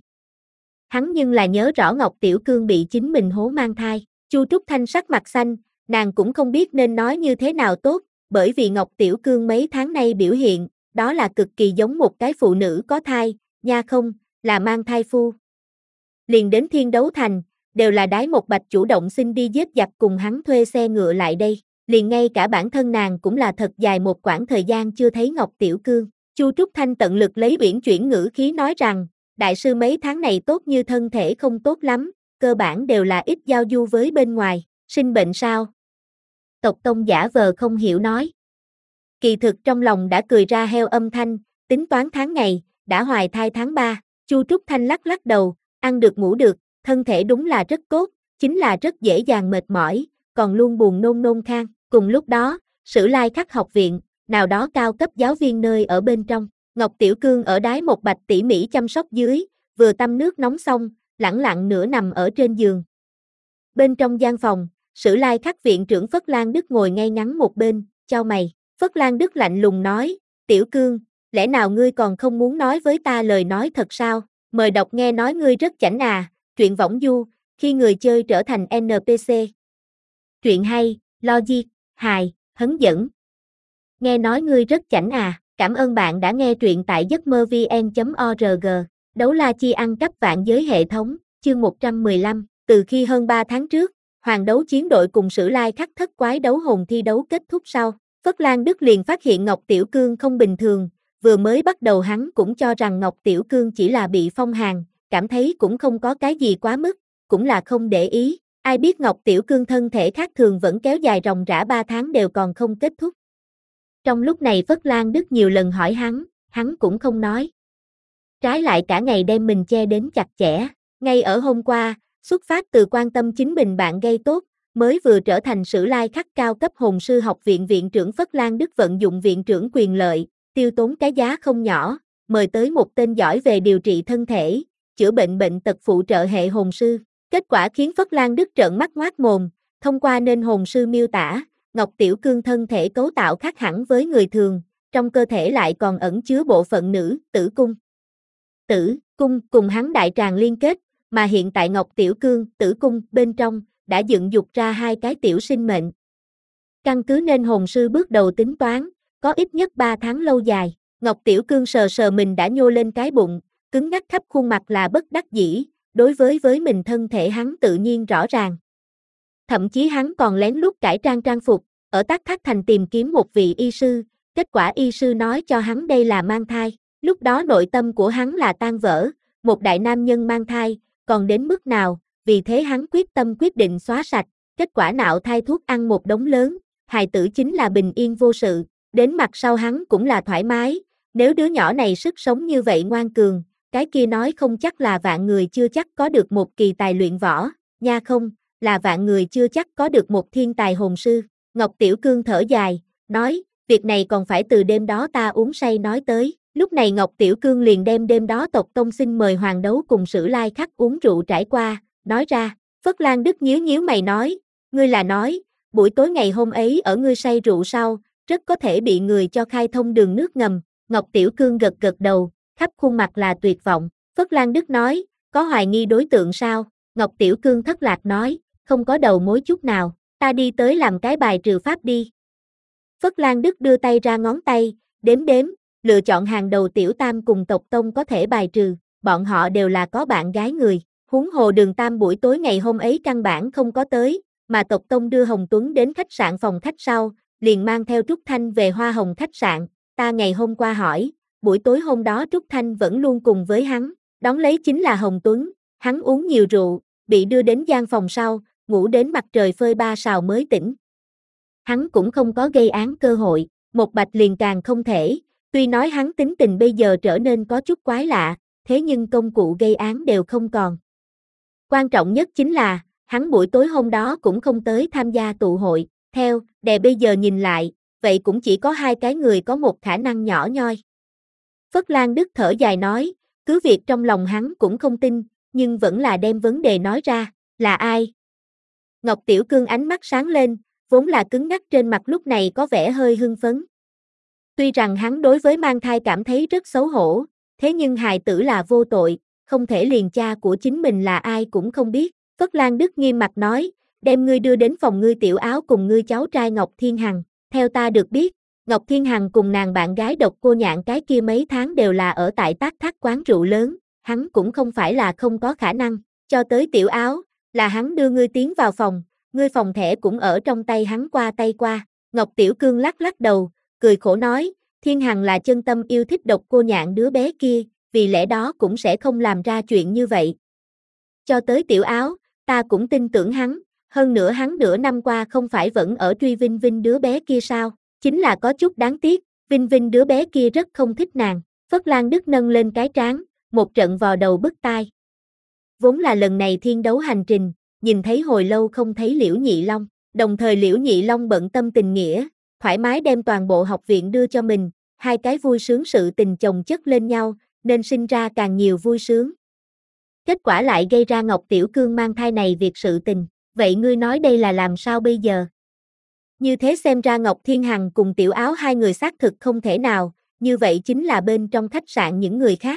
Hắn nhưng là nhớ rõ Ngọc Tiểu Cương bị chính mình hố mang thai. Chu Trúc Thanh sắc mặt xanh, nàng cũng không biết nên nói như thế nào tốt, bởi vì Ngọc Tiểu Cương mấy tháng nay biểu hiện, đó là cực kỳ giống một cái phụ nữ có thai, nha không, là mang thai phu. Liền đến Thiên Đấu Thành, đều là Đái Một Bạch chủ động xin đi giết giặc cùng hắn thuê xe ngựa lại đây, liền ngay cả bản thân nàng cũng là thật dài một quãng thời gian chưa thấy Ngọc Tiểu Cương. Chu Trúc Thanh tận lực lấy uyển chuyển ngữ khí nói rằng, đại sư mấy tháng này tốt như thân thể không tốt lắm, cơ bản đều là ít giao du với bên ngoài, sinh bệnh sao? Tộc Tông giả vờ không hiểu nói. Kỳ thực trong lòng đã cười ra heo âm thanh, tính toán tháng ngày, đã hoài thai tháng ba, Chu Trúc Thanh lắc lắc đầu, ăn được ngủ được, thân thể đúng là rất tốt, chính là rất dễ dàng mệt mỏi, còn luôn buồn nôn nôn khan. Cùng lúc đó, Sử Lai Khắc học viện, nào đó cao cấp giáo viên nơi ở bên trong, Ngọc Tiểu Cương ở Đái Một Bạch tỉ mỉ chăm sóc dưới, vừa tăm nước nóng xong, lẳng lặng nửa nằm ở trên giường. Bên trong gian phòng, Sử Lai Khắc viện trưởng Phất Lan Đức ngồi ngay ngắn một bên, chau mày. Phất Lan Đức lạnh lùng nói, Tiểu Cương, lẽ nào ngươi còn không muốn nói với ta lời nói thật sao? Mời đọc nghe nói ngươi rất chảnh à, truyện võng du, khi người chơi trở thành en pê xê. Truyện hay, logic, hài, hấn dẫn. Nghe nói ngươi rất chảnh à, cảm ơn bạn đã nghe truyện tại giấc mơ vn chấm org. Đấu la chi ăn cắp vạn giới hệ thống, chương một trăm mười lăm, từ khi hơn ba tháng trước, Hoàng đấu chiến đội cùng Sử Lai Khắc thất quái đấu hồn thi đấu kết thúc sau, Phất Lan Đức liền phát hiện Ngọc Tiểu Cương không bình thường, vừa mới bắt đầu hắn cũng cho rằng Ngọc Tiểu Cương chỉ là bị phong hàn, cảm thấy cũng không có cái gì quá mức, cũng là không để ý, ai biết Ngọc Tiểu Cương thân thể khác thường vẫn kéo dài ròng rã ba tháng đều còn không kết thúc. Trong lúc này Phất Lan Đức nhiều lần hỏi hắn, hắn cũng không nói. Trái lại cả ngày đem mình che đến chặt chẽ, ngay ở hôm qua, xuất phát từ quan tâm chính mình bạn gây tốt, mới vừa trở thành Sử Lai Khắc cao cấp hồn sư học viện viện trưởng Phất Lan Đức vận dụng viện trưởng quyền lợi, tiêu tốn cái giá không nhỏ, mời tới một tên giỏi về điều trị thân thể, chữa bệnh bệnh tật phụ trợ hệ hồn sư. Kết quả khiến Phất Lan Đức trợn mắt ngoác mồm, thông qua nên hồn sư miêu tả, Ngọc Tiểu Cương thân thể cấu tạo khác hẳn với người thường, trong cơ thể lại còn ẩn chứa bộ phận nữ, tử cung. Tử cung cùng hắn đại tràng liên kết, mà hiện tại Ngọc Tiểu Cương, tử cung, bên trong, đã dựng dục ra hai cái tiểu sinh mệnh. Căn cứ nên hồn sư bước đầu tính toán, có ít nhất ba tháng lâu dài, Ngọc Tiểu Cương sờ sờ mình đã nhô lên cái bụng, cứng ngắc khắp khuôn mặt là bất đắc dĩ, đối với với mình thân thể hắn tự nhiên rõ ràng. Thậm chí hắn còn lén lút cải trang trang phục, ở Tắc Thác Thành tìm kiếm một vị y sư, kết quả y sư nói cho hắn đây là mang thai, lúc đó nội tâm của hắn là tan vỡ, một đại nam nhân mang thai, còn đến mức nào, vì thế hắn quyết tâm quyết định xóa sạch, kết quả nạo thai thuốc ăn một đống lớn, hài tử chính là bình yên vô sự, đến mặt sau hắn cũng là thoải mái, nếu đứa nhỏ này sức sống như vậy ngoan cường, cái kia nói không chắc là vạn người chưa chắc có được một kỳ tài luyện võ, nha không, là vạn người chưa chắc có được một thiên tài hồn sư. Ngọc Tiểu Cương thở dài, nói, việc này còn phải từ đêm đó ta uống say nói tới. Lúc này Ngọc Tiểu Cương liền đem đêm đó tộc Tông xin mời Hoàng đấu cùng Sử Lai Khắc uống rượu trải qua, nói ra. Phất Lan Đức nhíu nhíu mày nói, ngươi là nói, buổi tối ngày hôm ấy ở ngươi say rượu sau, rất có thể bị người cho khai thông đường nước ngầm. Ngọc Tiểu Cương gật gật đầu, khắp khuôn mặt là tuyệt vọng. Phất Lan Đức nói, có hoài nghi đối tượng sao? Ngọc Tiểu Cương thất lạc nói, không có đầu mối chút nào, ta đi tới làm cái bài trừ pháp đi. Phất Lan Đức đưa tay ra ngón tay, đếm đếm, lựa chọn hàng đầu Tiểu Tam cùng tộc Tông có thể bài trừ, bọn họ đều là có bạn gái người, huống hồ Đường Tam buổi tối ngày hôm ấy căn bản không có tới, mà tộc Tông đưa Hồng Tuấn đến khách sạn phòng khách sau, liền mang theo Trúc Thanh về Hoa Hồng khách sạn, ta ngày hôm qua hỏi, buổi tối hôm đó Trúc Thanh vẫn luôn cùng với hắn, đón lấy chính là Hồng Tuấn, hắn uống nhiều rượu, bị đưa đến gian phòng sau, ngủ đến mặt trời phơi ba sào mới tỉnh. Hắn cũng không có gây án cơ hội, Một Bạch liền càng không thể, tuy nói hắn tính tình bây giờ trở nên có chút quái lạ, thế nhưng công cụ gây án đều không còn. Quan trọng nhất chính là, hắn buổi tối hôm đó cũng không tới tham gia tụ hội, theo, đè bây giờ nhìn lại, vậy cũng chỉ có hai cái người có một khả năng nhỏ nhoi. Phất Lan Đức thở dài nói, cứ việc trong lòng hắn cũng không tin, nhưng vẫn là đem vấn đề nói ra, là ai? Ngọc Tiểu Cương ánh mắt sáng lên, vốn là cứng ngắc trên mặt lúc này có vẻ hơi hưng phấn. Tuy rằng hắn đối với mang thai cảm thấy rất xấu hổ, thế nhưng hài tử là vô tội, không thể liền cha của chính mình là ai cũng không biết. Phất Lan Đức nghiêm mặt nói, đem ngươi đưa đến phòng ngươi Tiểu Áo cùng ngươi cháu trai Ngọc Thiên Hằng. Theo ta được biết, Ngọc Thiên Hằng cùng nàng bạn gái độc cô Nhạn cái kia mấy tháng đều là ở tại Tát Thác quán rượu lớn, hắn cũng không phải là không có khả năng. Cho tới Tiểu Áo, Là hắn đưa ngươi tiến vào phòng, ngươi phòng thẻ cũng ở trong tay hắn qua tay qua. Ngọc Tiểu Cương lắc lắc đầu, cười khổ nói, Thiên Hằng là chân tâm yêu thích Độc Cô Nhạn đứa bé kia, vì lẽ đó cũng sẽ không làm ra chuyện như vậy. Cho tới Tiểu Áo, ta cũng tin tưởng hắn, hơn nữa hắn nửa năm qua không phải vẫn ở truy Vinh Vinh đứa bé kia sao, chính là có chút đáng tiếc, Vinh Vinh đứa bé kia rất không thích nàng. Phất Lan Đức nâng lên cái trán, một trận vò đầu bứt tai. Vốn là lần này thiên đấu hành trình, nhìn thấy hồi lâu không thấy Liễu Nhị Long, đồng thời Liễu Nhị Long bận tâm tình nghĩa, thoải mái đem toàn bộ học viện đưa cho mình, hai cái vui sướng sự tình chồng chất lên nhau, nên sinh ra càng nhiều vui sướng. Kết quả lại gây ra Ngọc Tiểu Cương mang thai này việc sự tình, vậy ngươi nói đây là làm sao bây giờ? Như thế xem ra Ngọc Thiên Hằng cùng Tiểu Áo hai người xác thực không thể nào, như vậy chính là bên trong khách sạn những người khác.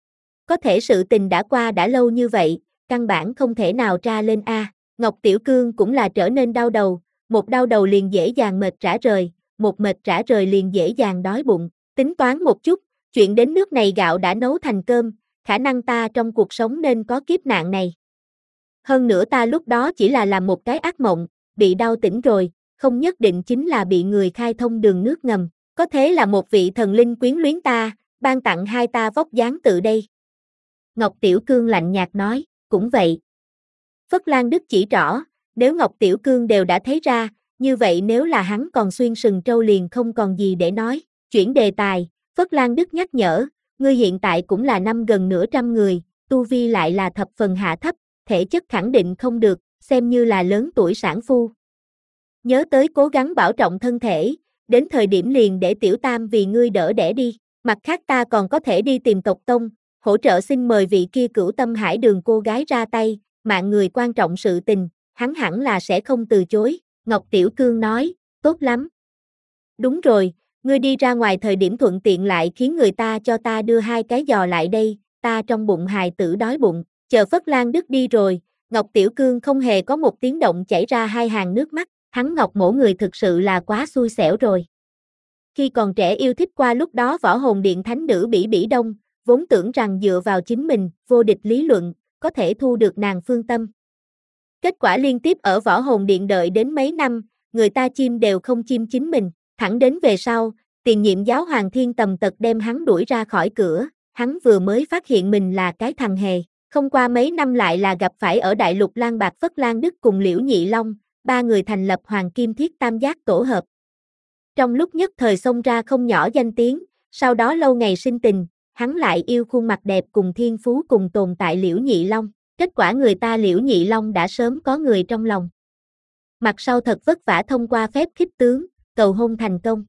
Có thể sự tình đã qua đã lâu như vậy, căn bản không thể nào tra lên A. Ngọc Tiểu Cương cũng là trở nên đau đầu, một đau đầu liền dễ dàng mệt rã rời, một mệt rã rời liền dễ dàng đói bụng, tính toán một chút, chuyện đến nước này gạo đã nấu thành cơm, khả năng ta trong cuộc sống nên có kiếp nạn này. Hơn nữa ta lúc đó chỉ là làm một cái ác mộng, bị đau tỉnh rồi, không nhất định chính là bị người khai thông đường nước ngầm, có thế là một vị thần linh quyến luyến ta, ban tặng hai ta vóc dáng tự đây. Ngọc Tiểu Cương lạnh nhạt nói, cũng vậy. Phất Lan Đức chỉ rõ, nếu Ngọc Tiểu Cương đều đã thấy ra, như vậy nếu là hắn còn xuyên sừng trâu liền không còn gì để nói. Chuyển đề tài, Phất Lan Đức nhắc nhở, ngươi hiện tại cũng là năm gần nửa trăm người, tu vi lại là thập phần hạ thấp, thể chất khẳng định không được, xem như là lớn tuổi sản phu. Nhớ tới cố gắng bảo trọng thân thể, đến thời điểm liền để Tiểu Tam vì ngươi đỡ đẻ đi, mặt khác ta còn có thể đi tìm tộc tông, hỗ trợ xin mời vị kia Cửu Tâm Hải Đường cô gái ra tay, mạng người quan trọng sự tình, hắn hẳn là sẽ không từ chối. Ngọc Tiểu Cương nói, tốt lắm. Đúng rồi, ngươi đi ra ngoài thời điểm thuận tiện lại khiến người ta cho ta đưa hai cái giò lại đây, ta trong bụng hài tử đói bụng. Chờ Phất Lan Đức đi rồi, Ngọc Tiểu Cương không hề có một tiếng động chảy ra hai hàng nước mắt, hắn Ngọc mỗ người thực sự là quá xui xẻo rồi. Khi còn trẻ yêu thích qua lúc đó Võ Hồn Điện thánh nữ Bỉ Bỉ Đông, vốn tưởng rằng dựa vào chính mình, vô địch lý luận, có thể thu được nàng phương tâm. Kết quả liên tiếp ở Võ Hồn Điện đợi đến mấy năm, người ta chim đều không chim chính mình, thẳng đến về sau, tiền nhiệm giáo hoàng Thiên Tầm Tật đem hắn đuổi ra khỏi cửa, hắn vừa mới phát hiện mình là cái thằng hề, không qua mấy năm lại là gặp phải ở Đại Lục Lan Bạc Phất Lan Đức cùng Liễu Nhị Long, ba người thành lập Hoàng Kim Thiết Tam Giác tổ hợp. Trong lúc nhất thời xông ra không nhỏ danh tiếng, sau đó lâu ngày sinh tình, hắn lại yêu khuôn mặt đẹp cùng thiên phú cùng tồn tại Liễu Nhị Long, kết quả người ta Liễu Nhị Long đã sớm có người trong lòng. Mặt sau thật vất vả thông qua phép khích tướng, cầu hôn thành công.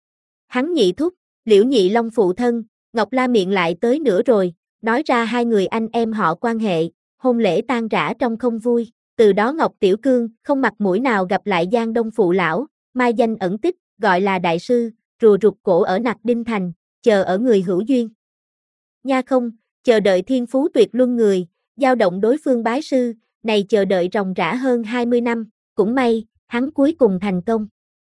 Hắn nhị thúc, Liễu Nhị Long phụ thân, Ngọc La miệng lại tới nữa rồi, nói ra hai người anh em họ quan hệ, hôn lễ tan rã trong không vui, từ đó Ngọc Tiểu Cương không mặt mũi nào gặp lại Giang Đông phụ lão, mai danh ẩn tích, gọi là đại sư, rùa rụt cổ ở Nặc Đinh Thành, chờ ở người hữu duyên. Nha không, chờ đợi thiên phú tuyệt luân người, giao động đối phương bái sư, này chờ đợi ròng rã hơn hai mươi năm, cũng may, hắn cuối cùng thành công.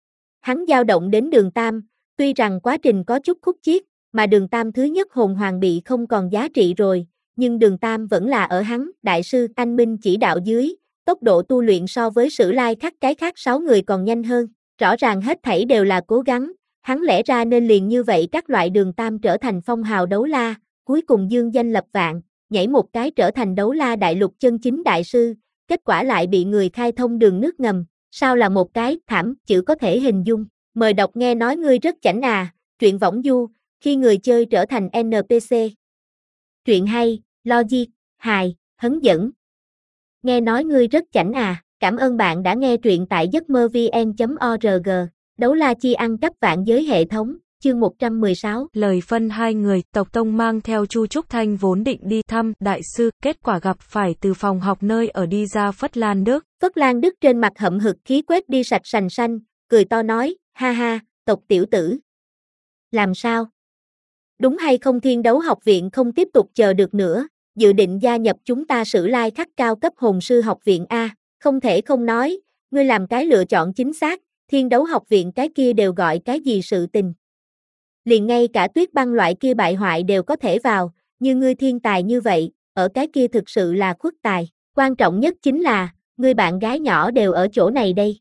Hắn giao động đến đường Tam, tuy rằng quá trình có chút khúc chiết, mà đường Tam thứ nhất hồn hoàng bị không còn giá trị rồi, nhưng đường Tam vẫn là ở hắn, đại sư anh Minh chỉ đạo dưới, tốc độ tu luyện so với Sử Lai Khắc cái khác sáu người còn nhanh hơn, rõ ràng hết thảy đều là cố gắng, hắn lẽ ra nên liền như vậy các loại đường Tam trở thành phong hào đấu la, cuối cùng dương danh lập vạn, nhảy một cái trở thành đấu la đại lục chân chính đại sư, kết quả lại bị người khai thông đường nước ngầm, sao là một cái thảm chữ có thể hình dung. Mời đọc nghe nói ngươi rất chảnh à, truyện võng du, khi người chơi trở thành en pê xê. Truyện hay, logic, hài, hấn dẫn. Nghe nói ngươi rất chảnh à, cảm ơn bạn đã nghe truyện tại giấc mơ vn chấm org. Đấu la chi ăn cắp vạn giới hệ thống, chương một trăm mười sáu. Lời phân hai người, tộc tông mang theo Chu Trúc Thanh vốn định đi thăm đại sư, kết quả gặp phải từ phòng học nơi ở đi ra Phất Lan Đức. Phất Lan Đức trên mặt hậm hực khí quét đi sạch sành xanh, cười to nói, ha ha, tộc tiểu tử. Làm sao? Đúng hay không Thiên Đấu Học Viện không tiếp tục chờ được nữa, dự định gia nhập chúng ta Sử Lai Khắc cao cấp hồn sư học viện A, không thể không nói, ngươi làm cái lựa chọn chính xác, Thiên Đấu Học Viện cái kia đều gọi cái gì sự tình. Liền ngay cả Tuyết Băng loại kia bại hoại đều có thể vào, như ngươi thiên tài như vậy, ở cái kia thực sự là khuất tài. Quan trọng nhất chính là, ngươi bạn gái nhỏ đều ở chỗ này đây.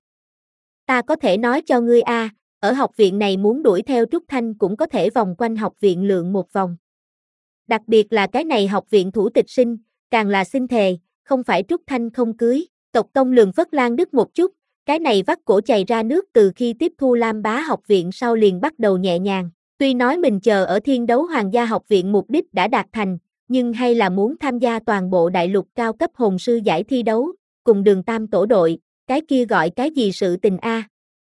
Ta có thể nói cho ngươi a, ở học viện này muốn đuổi theo Trúc Thanh cũng có thể vòng quanh học viện lượn một vòng. Đặc biệt là cái này học viện thủ tịch sinh, càng là xin thề, không phải Trúc Thanh không cưới. Tộc Tông lườm Phất Lan Đức một chút, cái này vắt cổ chày ra nước từ khi tiếp thu Lam Bá học viện sau liền bắt đầu nhẹ nhàng. Tuy nói mình chờ ở Thiên Đấu Hoàng gia học viện mục đích đã đạt thành, nhưng hay là muốn tham gia toàn bộ đại lục cao cấp hồn sư giải thi đấu, cùng Đường Tam tổ đội, cái kia gọi cái gì sự tình a?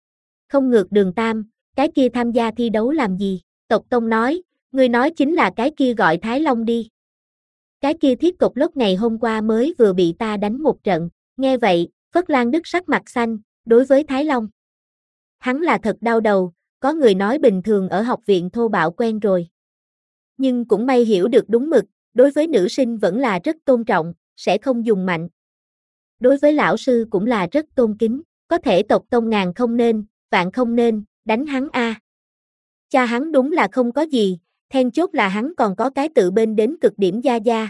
Không ngược Đường Tam, cái kia tham gia thi đấu làm gì? Tộc Tông nói, ngươi nói chính là cái kia gọi Thái Long đi. Cái kia thiết cục lốc ngày hôm qua mới vừa bị ta đánh một trận, nghe vậy, Phất Lan Đức sắc mặt xanh, đối với Thái Long. Hắn là thật đau đầu, có người nói bình thường ở học viện thô bạo quen rồi. Nhưng cũng may hiểu được đúng mực, đối với nữ sinh vẫn là rất tôn trọng, sẽ không dùng mạnh. Đối với lão sư cũng là rất tôn kính, có thể Tộc Tông ngàn không nên, vạn không nên, đánh hắn a. Cha hắn đúng là không có gì, then chốt là hắn còn có cái tự bên đến cực điểm gia gia.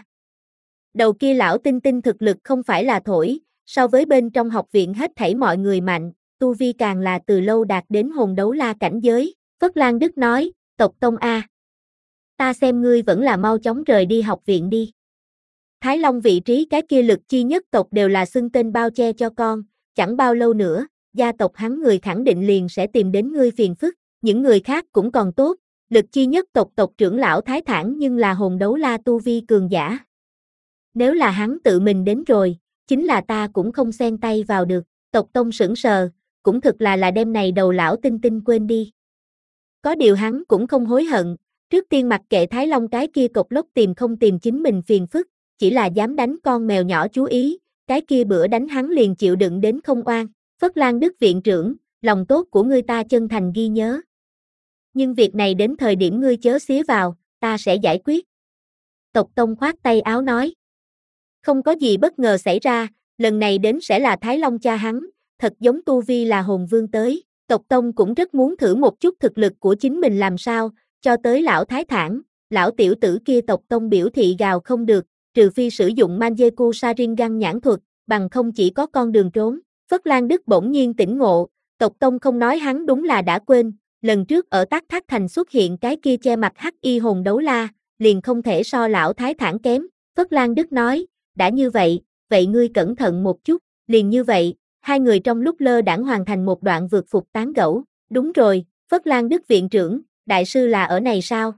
Đầu kia lão tinh tinh thực lực không phải là thổi, so với bên trong học viện hết thảy mọi người mạnh, tu vi càng là từ lâu đạt đến hồn đấu la cảnh giới. Phất Lan Đức nói, Tộc Tông a, ta xem ngươi vẫn là mau chóng rời đi học viện đi. Thái Long vị trí cái kia lực chi nhất tộc đều là xưng tên bao che cho con, chẳng bao lâu nữa, gia tộc hắn người khẳng định liền sẽ tìm đến ngươi phiền phức, những người khác cũng còn tốt, lực chi nhất tộc tộc trưởng lão Thái Thản nhưng là hồn đấu la tu vi cường giả. Nếu là hắn tự mình đến rồi, chính là ta cũng không xen tay vào được. Tộc Tông sững sờ, cũng thực là là đêm này đầu lão tinh tinh quên đi. Có điều hắn cũng không hối hận, trước tiên mặc kệ Thái Long cái kia cục lốc tìm không tìm chính mình phiền phức, chỉ là dám đánh con mèo nhỏ chú ý, cái kia bữa đánh hắn liền chịu đựng đến không oan. Phất Lan Đức viện trưởng, lòng tốt của ngươi ta chân thành ghi nhớ. Nhưng việc này đến thời điểm ngươi chớ xía vào, ta sẽ giải quyết. Tộc Tông khoát tay áo nói. Không có gì bất ngờ xảy ra, lần này đến sẽ là Thái Long cha hắn, thật giống tu vi là hồn vương tới. Tộc Tông cũng rất muốn thử một chút thực lực của chính mình làm sao, cho tới lão Thái Thản, lão tiểu tử kia Tộc Tông biểu thị gào không được, trừ phi sử dụng Manjeku Sharingan nhãn thuật, bằng không chỉ có con đường trốn. Phất Lan Đức bỗng nhiên tỉnh ngộ, Tộc Tông không nói hắn đúng là đã quên, lần trước ở Tát Thác Thành xuất hiện cái kia che mặt hắc y hồn đấu la, liền không thể so lão Thái Thản kém. Phất Lan Đức nói, đã như vậy, vậy ngươi cẩn thận một chút, liền như vậy, hai người trong lúc lơ đãng hoàn thành một đoạn vượt phục tán gẫu. Đúng rồi, Phất Lan Đức viện trưởng, đại sư là ở này sao?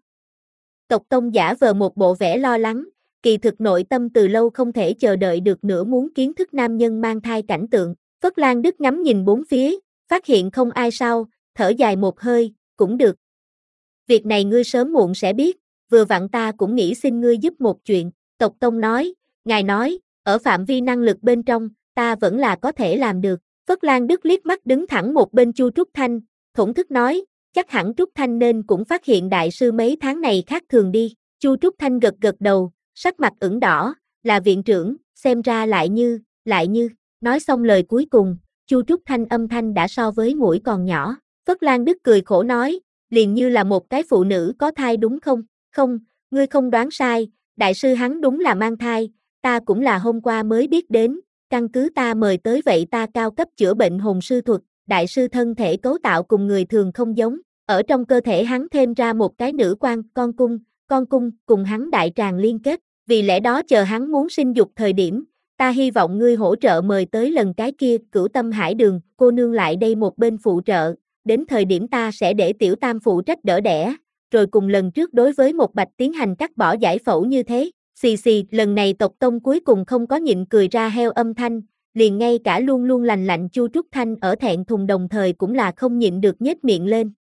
Tộc Tông giả vờ một bộ vẻ lo lắng, kỳ thực nội tâm từ lâu không thể chờ đợi được nữa muốn kiến thức nam nhân mang thai cảnh tượng. Phất Lan Đức ngắm nhìn bốn phía, phát hiện không ai sau, thở dài một hơi, cũng được. Việc này ngươi sớm muộn sẽ biết, vừa vặn ta cũng nghĩ xin ngươi giúp một chuyện. Tộc Tông nói, ngài nói, ở phạm vi năng lực bên trong, ta vẫn là có thể làm được. Phất Lan Đức liếc mắt đứng thẳng một bên Chu Trúc Thanh, thổn thức nói, chắc hẳn Trúc Thanh nên cũng phát hiện đại sư mấy tháng này khác thường đi. Chu Trúc Thanh gật gật đầu, sắc mặt ửng đỏ, là viện trưởng, xem ra lại như, lại như. Nói xong lời cuối cùng, Chu Trúc Thanh âm thanh đã so với mũi còn nhỏ. Phất Lan Đức cười khổ nói, liền như là một cái phụ nữ có thai đúng không? Không, ngươi không đoán sai, đại sư hắn đúng là mang thai, ta cũng là hôm qua mới biết đến, căn cứ ta mời tới vậy ta cao cấp chữa bệnh hồn sư thuật, đại sư thân thể cấu tạo cùng người thường không giống, ở trong cơ thể hắn thêm ra một cái nữ quan, con cung, con cung cùng hắn đại tràng liên kết, vì lẽ đó chờ hắn muốn sinh dục thời điểm, ta hy vọng ngươi hỗ trợ mời tới lần cái kia Cửu Tâm Hải Đường, cô nương lại đây một bên phụ trợ, đến thời điểm ta sẽ để tiểu tam phụ trách đỡ đẻ, rồi cùng lần trước đối với một bạch tiến hành cắt bỏ giải phẫu như thế. Xì xì, lần này Tộc Tông cuối cùng không có nhịn cười ra heo âm thanh, liền ngay cả luôn luôn lành lạnh Chu Trúc Thanh ở thẹn thùng đồng thời cũng là không nhịn được nhếch miệng lên.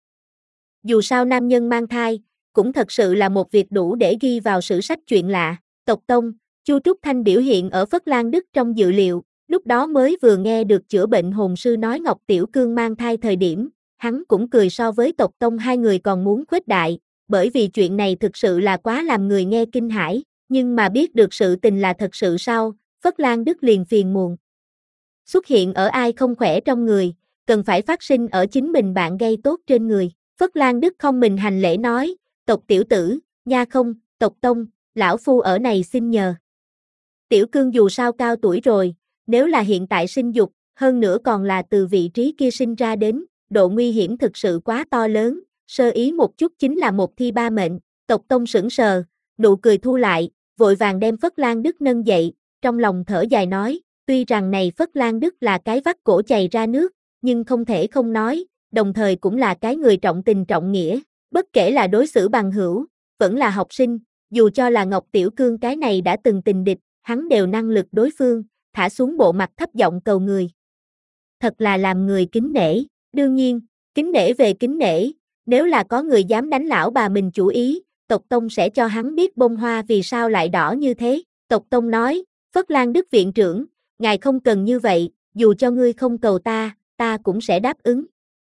Dù sao nam nhân mang thai, cũng thật sự là một việc đủ để ghi vào sử sách chuyện lạ. Tộc Tông, Chu Trúc Thanh biểu hiện ở Phất Lan Đức trong dự liệu, lúc đó mới vừa nghe được chữa bệnh hồn sư nói Ngọc Tiểu Cương mang thai thời điểm, hắn cũng cười so với Tộc Tông hai người còn muốn khuếch đại, bởi vì chuyện này thực sự là quá làm người nghe kinh hãi. Nhưng mà biết được sự tình là thật sự sau, Phất Lan Đức liền phiền muộn. Xuất hiện ở ai không khỏe trong người, cần phải phát sinh ở chính mình bạn gây tốt trên người. Phất Lan Đức không mình hành lễ nói, Tộc tiểu tử, nha không, Tộc Tông, lão phu ở này xin nhờ. Tiểu Cương dù sao cao tuổi rồi, nếu là hiện tại sinh dục, hơn nữa còn là từ vị trí kia sinh ra đến, độ nguy hiểm thực sự quá to lớn, sơ ý một chút chính là một thi ba mệnh. Tộc Tông sững sờ, nụ cười thu lại, vội vàng đem Phất Lan Đức nâng dậy, trong lòng thở dài nói, tuy rằng này Phất Lan Đức là cái vắt cổ chày ra nước, nhưng không thể không nói, đồng thời cũng là cái người trọng tình trọng nghĩa, bất kể là đối xử bằng hữu, vẫn là học sinh, dù cho là Ngọc Tiểu Cương cái này đã từng tình địch, hắn đều năng lực đối phương, thả xuống bộ mặt thấp giọng cầu người. Thật là làm người kính nể, đương nhiên, kính nể về kính nể, nếu là có người dám đánh lão bà mình chủ ý, Tộc Tông sẽ cho hắn biết bông hoa vì sao lại đỏ như thế. Tộc Tông nói, Phất Lan Đức viện trưởng, ngài không cần như vậy, dù cho ngươi không cầu ta, ta cũng sẽ đáp ứng.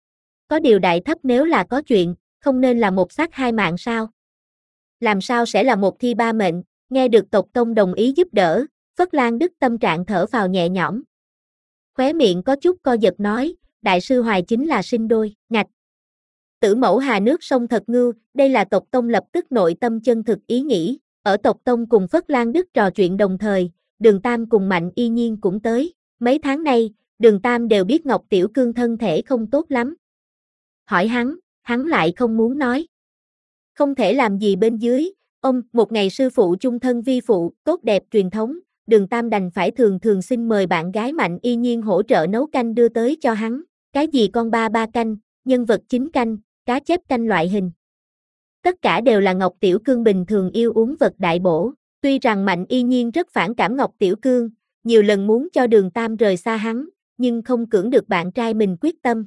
Có điều đại thấp nếu là có chuyện, không nên là một xác hai mạng sao? Làm sao sẽ là một thi ba mệnh? Nghe được Tộc Tông đồng ý giúp đỡ, Phất Lan Đức tâm trạng thở phào nhẹ nhõm. Khóe miệng có chút co giật nói, đại sư Hoài chính là sinh đôi, ngạch. Tử mẫu hà nước sông thật ngưu, đây là Tộc Tông lập tức nội tâm chân thực ý nghĩ, ở Tộc Tông cùng Phất Lan Đức trò chuyện đồng thời, Đường Tam cùng Mạnh Y Nhiên cũng tới, mấy tháng nay, Đường Tam đều biết Ngọc Tiểu Cương thân thể không tốt lắm. Hỏi hắn, hắn lại không muốn nói. Không thể làm gì bên dưới, ông, một ngày sư phụ chung thân vi phụ, tốt đẹp truyền thống, Đường Tam đành phải thường thường xin mời bạn gái Mạnh Y Nhiên hỗ trợ nấu canh đưa tới cho hắn, cái gì con ba ba canh, nhân vật chính canh, cá chép canh loại hình. Tất cả đều là Ngọc Tiểu Cương bình thường yêu uống vật đại bổ, tuy rằng Mạnh Y Nhiên rất phản cảm Ngọc Tiểu Cương, nhiều lần muốn cho Đường Tam rời xa hắn, nhưng không cưỡng được bạn trai mình quyết tâm.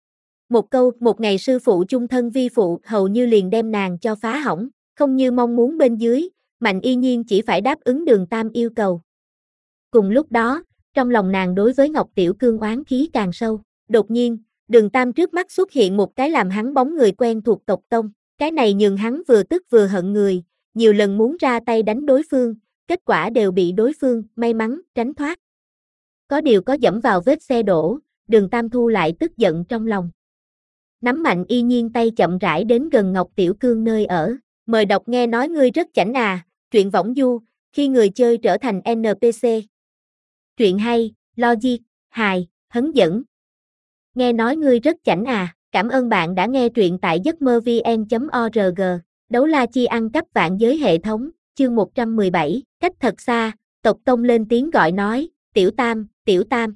Một câu, một ngày sư phụ chung thân vi phụ hầu như liền đem nàng cho phá hỏng, không như mong muốn bên dưới, Mạnh Y Nhiên chỉ phải đáp ứng Đường Tam yêu cầu. Cùng lúc đó, trong lòng nàng đối với Ngọc Tiểu Cương oán khí càng sâu, đột nhiên, Đường Tam trước mắt xuất hiện một cái làm hắn bóng người quen thuộc Tộc Tông, cái này nhường hắn vừa tức vừa hận người, nhiều lần muốn ra tay đánh đối phương, kết quả đều bị đối phương may mắn tránh thoát. Có điều có dẫm vào vết xe đổ, Đường Tam thu lại tức giận trong lòng. Nắm Mạnh Y Nhiên tay chậm rãi đến gần Ngọc Tiểu Cương nơi ở, mời đọc nghe nói ngươi rất chảnh à, truyện võng du, khi người chơi trở thành en pê xê. Truyện hay, logic, hài, hấn dẫn. Nghe nói ngươi rất chảnh à, cảm ơn bạn đã nghe truyện tại giấc mơ vn chấm org. Đấu la chi ăn cắp vạn giới hệ thống, chương một trăm mười bảy, cách thật xa, Tộc Tông lên tiếng gọi nói, Tiểu Tam, Tiểu Tam.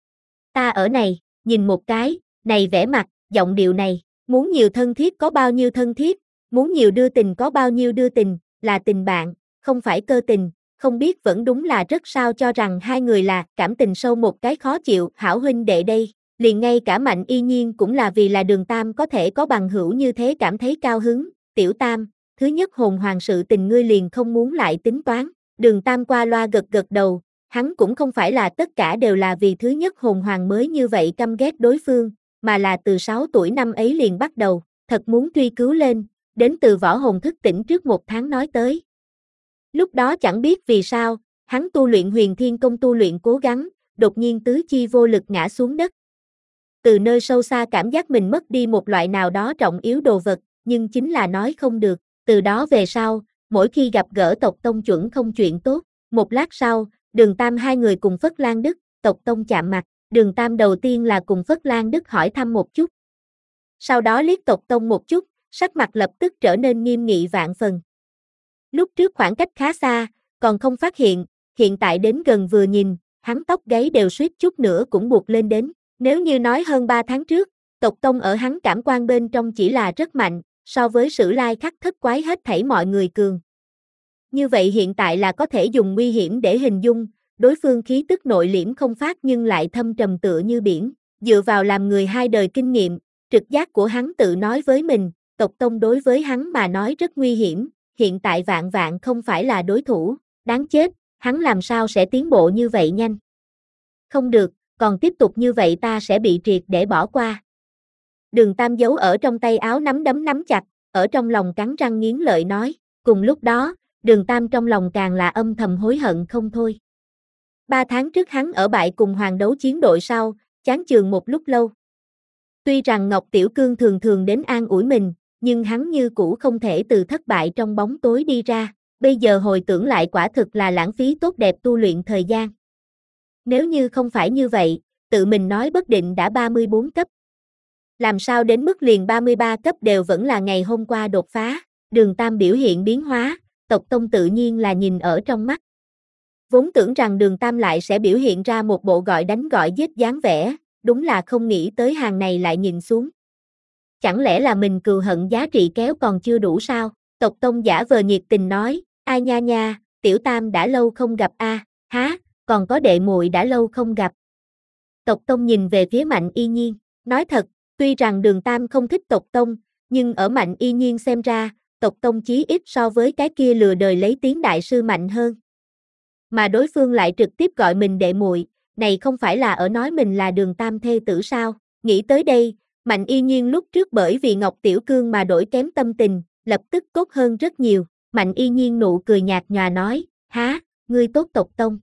Ta ở này, nhìn một cái, này vẻ mặt, giọng điệu này, muốn nhiều thân thiết có bao nhiêu thân thiết, muốn nhiều đưa tình có bao nhiêu đưa tình, là tình bạn, không phải cơ tình, không biết vẫn đúng là rất sao cho rằng hai người là cảm tình sâu một cái khó chịu, hảo huynh đệ đây. Liền ngay cả Mạnh Y Nhiên cũng là vì là Đường Tam có thể có bằng hữu như thế cảm thấy cao hứng, Tiểu Tam, thứ nhất hồn hoàng sự tình ngươi liền không muốn lại tính toán, Đường Tam qua loa gật gật đầu, hắn cũng không phải là tất cả đều là vì thứ nhất hồn hoàng mới như vậy căm ghét đối phương, mà là từ sáu tuổi năm ấy liền bắt đầu, thật muốn truy cứu lên, đến từ võ hồn thức tỉnh trước một tháng nói tới. Lúc đó chẳng biết vì sao, hắn tu luyện huyền thiên công tu luyện cố gắng, đột nhiên tứ chi vô lực ngã xuống đất. Từ nơi sâu xa cảm giác mình mất đi một loại nào đó trọng yếu đồ vật, nhưng chính là nói không được, từ đó về sau, mỗi khi gặp gỡ Tộc Tông chuẩn không chuyện tốt, một lát sau, Đường Tam hai người cùng Phất Lan Đức, Tộc Tông chạm mặt, Đường Tam đầu tiên là cùng Phất Lan Đức hỏi thăm một chút. Sau đó liếc Tộc Tông một chút, sắc mặt lập tức trở nên nghiêm nghị vạn phần. Lúc trước khoảng cách khá xa, còn không phát hiện, hiện tại đến gần vừa nhìn, hắn tóc gáy đều suýt chút nữa cũng buộc lên đến. Nếu như nói hơn ba tháng trước, Tộc Tông ở hắn cảm quan bên trong chỉ là rất mạnh, so với Sử Lai Khắc thất quái hết thảy mọi người cường. Như vậy hiện tại là có thể dùng nguy hiểm để hình dung, đối phương khí tức nội liễm không phát nhưng lại thâm trầm tựa như biển, dựa vào làm người hai đời kinh nghiệm, trực giác của hắn tự nói với mình, Tộc Tông đối với hắn mà nói rất nguy hiểm, hiện tại vạn vạn không phải là đối thủ, đáng chết, hắn làm sao sẽ tiến bộ như vậy nhanh. Không được, còn tiếp tục như vậy ta sẽ bị triệt để bỏ qua. Đường Tam giấu ở trong tay áo nắm đấm nắm chặt, ở trong lòng cắn răng nghiến lợi nói, cùng lúc đó, Đường Tam trong lòng càng là âm thầm hối hận không thôi. Ba tháng trước hắn ở bại cùng hoàng đấu chiến đội sau, chán chường một lúc lâu. Tuy rằng Ngọc Tiểu Cương thường thường đến an ủi mình, nhưng hắn như cũ không thể từ thất bại trong bóng tối đi ra. bây giờ hồi tưởng lại quả thực là lãng phí tốt đẹp tu luyện thời gian. Nếu như không phải như vậy, tự mình nói bất định đã ba mươi bốn cấp. Làm sao đến mức liền ba mươi ba cấp đều vẫn là ngày hôm qua đột phá, Đường Tam biểu hiện biến hóa, tộc tông tự nhiên là nhìn ở trong mắt. Vốn tưởng rằng Đường Tam lại sẽ biểu hiện ra một bộ gọi đánh gọi giết dáng vẻ, đúng là không nghĩ tới hàng này lại nhìn xuống. Chẳng lẽ là mình cừu hận giá trị kéo còn chưa đủ sao? Tộc tông giả vờ nhiệt tình nói, ai nha nha, tiểu Tam đã lâu không gặp a, à, há, còn có đệ muội đã lâu không gặp. Tộc tông nhìn về phía Mạnh Y Nhiên, nói thật, tuy rằng Đường Tam không thích tộc tông, nhưng ở Mạnh Y Nhiên xem ra, tộc tông chí ít so với cái kia lừa đời lấy tiếng đại sư mạnh hơn. Mà đối phương lại trực tiếp gọi mình đệ muội, này không phải là ở nói mình là Đường Tam thê tử sao? Nghĩ tới đây, Mạnh Y Nhiên lúc trước bởi vì Ngọc Tiểu Cương mà đổi kém tâm tình, lập tức tốt hơn rất nhiều. Mạnh Y Nhiên nụ cười nhạt nhòa nói, há, ngươi tốt tộc tông.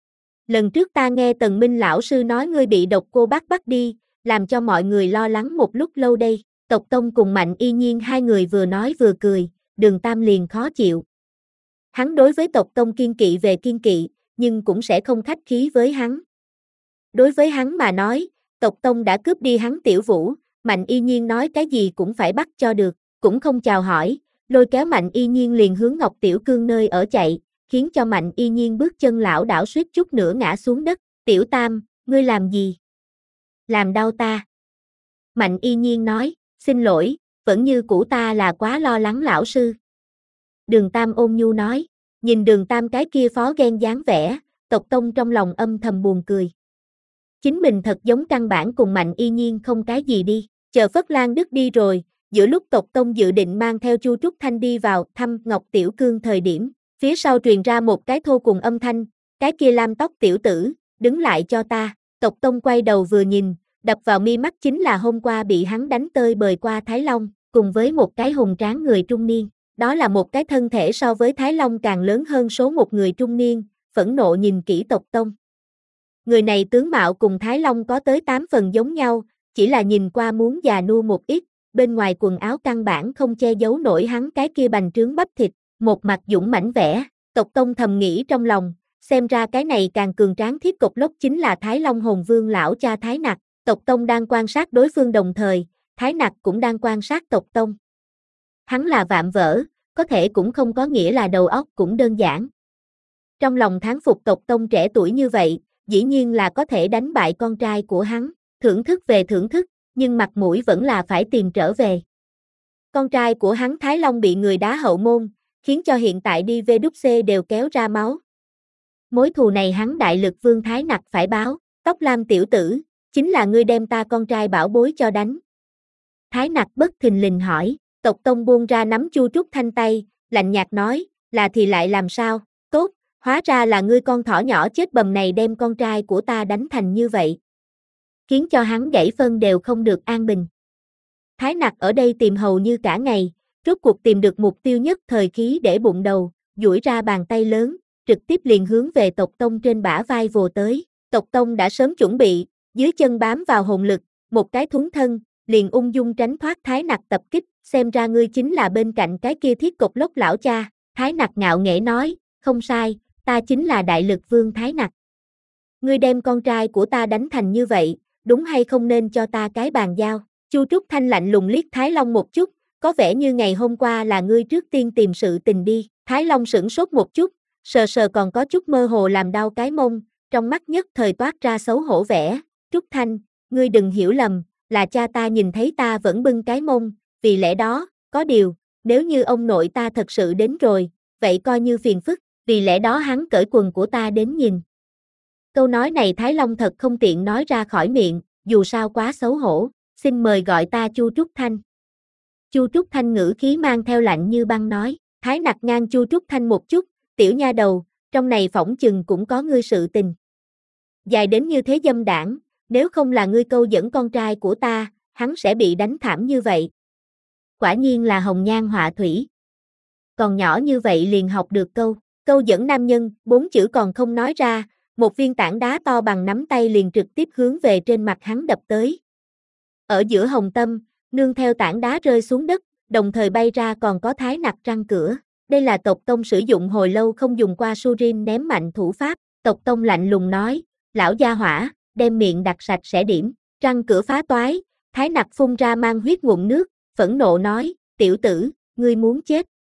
Lần trước ta nghe Tần Minh lão sư nói ngươi bị độc cô bác bắt đi, làm cho mọi người lo lắng một lúc lâu đây. Tộc tông cùng Mạnh Y Nhiên hai người vừa nói vừa cười, Đường Tam liền khó chịu. Hắn đối với tộc tông kiên kỵ về kiên kỵ, nhưng cũng sẽ không khách khí với hắn. Đối với hắn mà nói, tộc tông đã cướp đi hắn tiểu vũ, Mạnh Y Nhiên nói cái gì cũng phải bắt cho được, cũng không chào hỏi, lôi kéo Mạnh Y Nhiên liền hướng Ngọc Tiểu Cương nơi ở chạy, khiến cho Mạnh Y Nhiên bước chân lảo đảo suýt chút nữa ngã xuống đất. Tiểu Tam, ngươi làm gì? Làm đau ta. Mạnh Y Nhiên nói, xin lỗi, vẫn như cũ ta là quá lo lắng lão sư. Đường Tam ôn nhu nói, nhìn Đường Tam cái kia phó ghen dáng vẻ, tộc tông trong lòng âm thầm buồn cười. Chính mình thật giống căn bản cùng Mạnh Y Nhiên không cái gì đi, chờ Phất Lan Đức đi rồi, giữa lúc tộc tông dự định mang theo Chu Trúc Thanh đi vào thăm Ngọc Tiểu Cương thời điểm, phía sau truyền ra một cái thô cùng âm thanh, cái kia lam tóc tiểu tử, đứng lại cho ta. Tộc tông quay đầu vừa nhìn, đập vào mi mắt chính là hôm qua bị hắn đánh tơi bời qua Thái Long, cùng với một cái hùng tráng người trung niên. Đó là một cái thân thể so với Thái Long càng lớn hơn số một người trung niên, phẫn nộ nhìn kỹ tộc tông. Người này tướng mạo cùng Thái Long có tới tám phần giống nhau, chỉ là nhìn qua muốn già nua một ít, bên ngoài quần áo căn bản không che giấu nổi hắn cái kia bành trướng bắp thịt, một mặt dũng mãnh vẻ. Tộc tông thầm nghĩ trong lòng, xem ra cái này càng cường tráng thiết cục lốc chính là Thái Long hồn vương lão cha Thái Nặc. Tộc tông đang quan sát đối phương đồng thời, Thái Nặc cũng đang quan sát tộc tông. Hắn là vạm vỡ, có thể cũng không có nghĩa là đầu óc cũng đơn giản. Trong lòng thán phục tộc tông trẻ tuổi như vậy, dĩ nhiên là có thể đánh bại con trai của hắn, thưởng thức về thưởng thức, nhưng mặt mũi vẫn là phải tìm trở về. Con trai của hắn Thái Long bị người đá hậu môn, khiến cho hiện tại đi vê đút xê đều kéo ra máu. Mối thù này hắn đại lực vương Thái Nặc phải báo, tóc lam tiểu tử, chính là ngươi đem ta con trai bảo bối cho đánh. Thái Nặc bất thình lình hỏi, tộc tông buông ra nắm Chu Trúc Thanh tay, lạnh nhạt nói, là thì lại làm sao, tốt, hóa ra là ngươi con thỏ nhỏ chết bầm này đem con trai của ta đánh thành như vậy. Khiến cho hắn gãy phân đều không được an bình. Thái Nặc ở đây tìm hầu như cả ngày, rốt cuộc tìm được mục tiêu nhất thời khí để bụng đầu, duỗi ra bàn tay lớn, trực tiếp liền hướng về tộc tông trên bả vai vồ tới. Tộc tông đã sớm chuẩn bị, dưới chân bám vào hồn lực, một cái thuấn thân, liền ung dung tránh thoát Thái Nặc tập kích, xem ra ngươi chính là bên cạnh cái kia thiết cục lốc lão cha. Thái Nặc ngạo nghễ nói, không sai, ta chính là đại lực vương Thái Nặc. Ngươi đem con trai của ta đánh thành như vậy, đúng hay không nên cho ta cái bàn giao? Chu Trúc Thanh lạnh lùng liếc Thái Long một chút, có vẻ như ngày hôm qua là ngươi trước tiên tìm sự tình đi. Thái Long sửng sốt một chút, sờ sờ còn có chút mơ hồ làm đau cái mông, trong mắt nhất thời toát ra xấu hổ vẻ. Trúc Thanh, ngươi đừng hiểu lầm, là cha ta nhìn thấy ta vẫn bưng cái mông, vì lẽ đó, có điều, nếu như ông nội ta thật sự đến rồi, vậy coi như phiền phức, vì lẽ đó hắn cởi quần của ta đến nhìn. Câu nói này Thái Long thật không tiện nói ra khỏi miệng, dù sao quá xấu hổ, xin mời gọi ta Chu Trúc Thanh. Chu Trúc Thanh ngữ khí mang theo lạnh như băng nói, Thái Nặc ngang Chu Trúc Thanh một chút, tiểu nha đầu, trong này phỏng chừng cũng có ngươi sự tình. Dài đến như thế dâm đảng, nếu không là ngươi câu dẫn con trai của ta, hắn sẽ bị đánh thảm như vậy. Quả nhiên là hồng nhan họa thủy. Còn nhỏ như vậy liền học được câu, câu dẫn nam nhân, bốn chữ còn không nói ra, một viên tảng đá to bằng nắm tay liền trực tiếp hướng về trên mặt hắn đập tới. Ở giữa hồng tâm, nương theo tảng đá rơi xuống đất, đồng thời bay ra còn có Thái Nặc răng cửa. Đây là tộc tông sử dụng hồi lâu không dùng qua Surin ném mạnh thủ pháp, tộc tông lạnh lùng nói, lão gia hỏa, đem miệng đặt sạch sẽ điểm, răng cửa phá toái, Thái Nặc phun ra mang huyết ngụm nước, phẫn nộ nói, tiểu tử, ngươi muốn chết,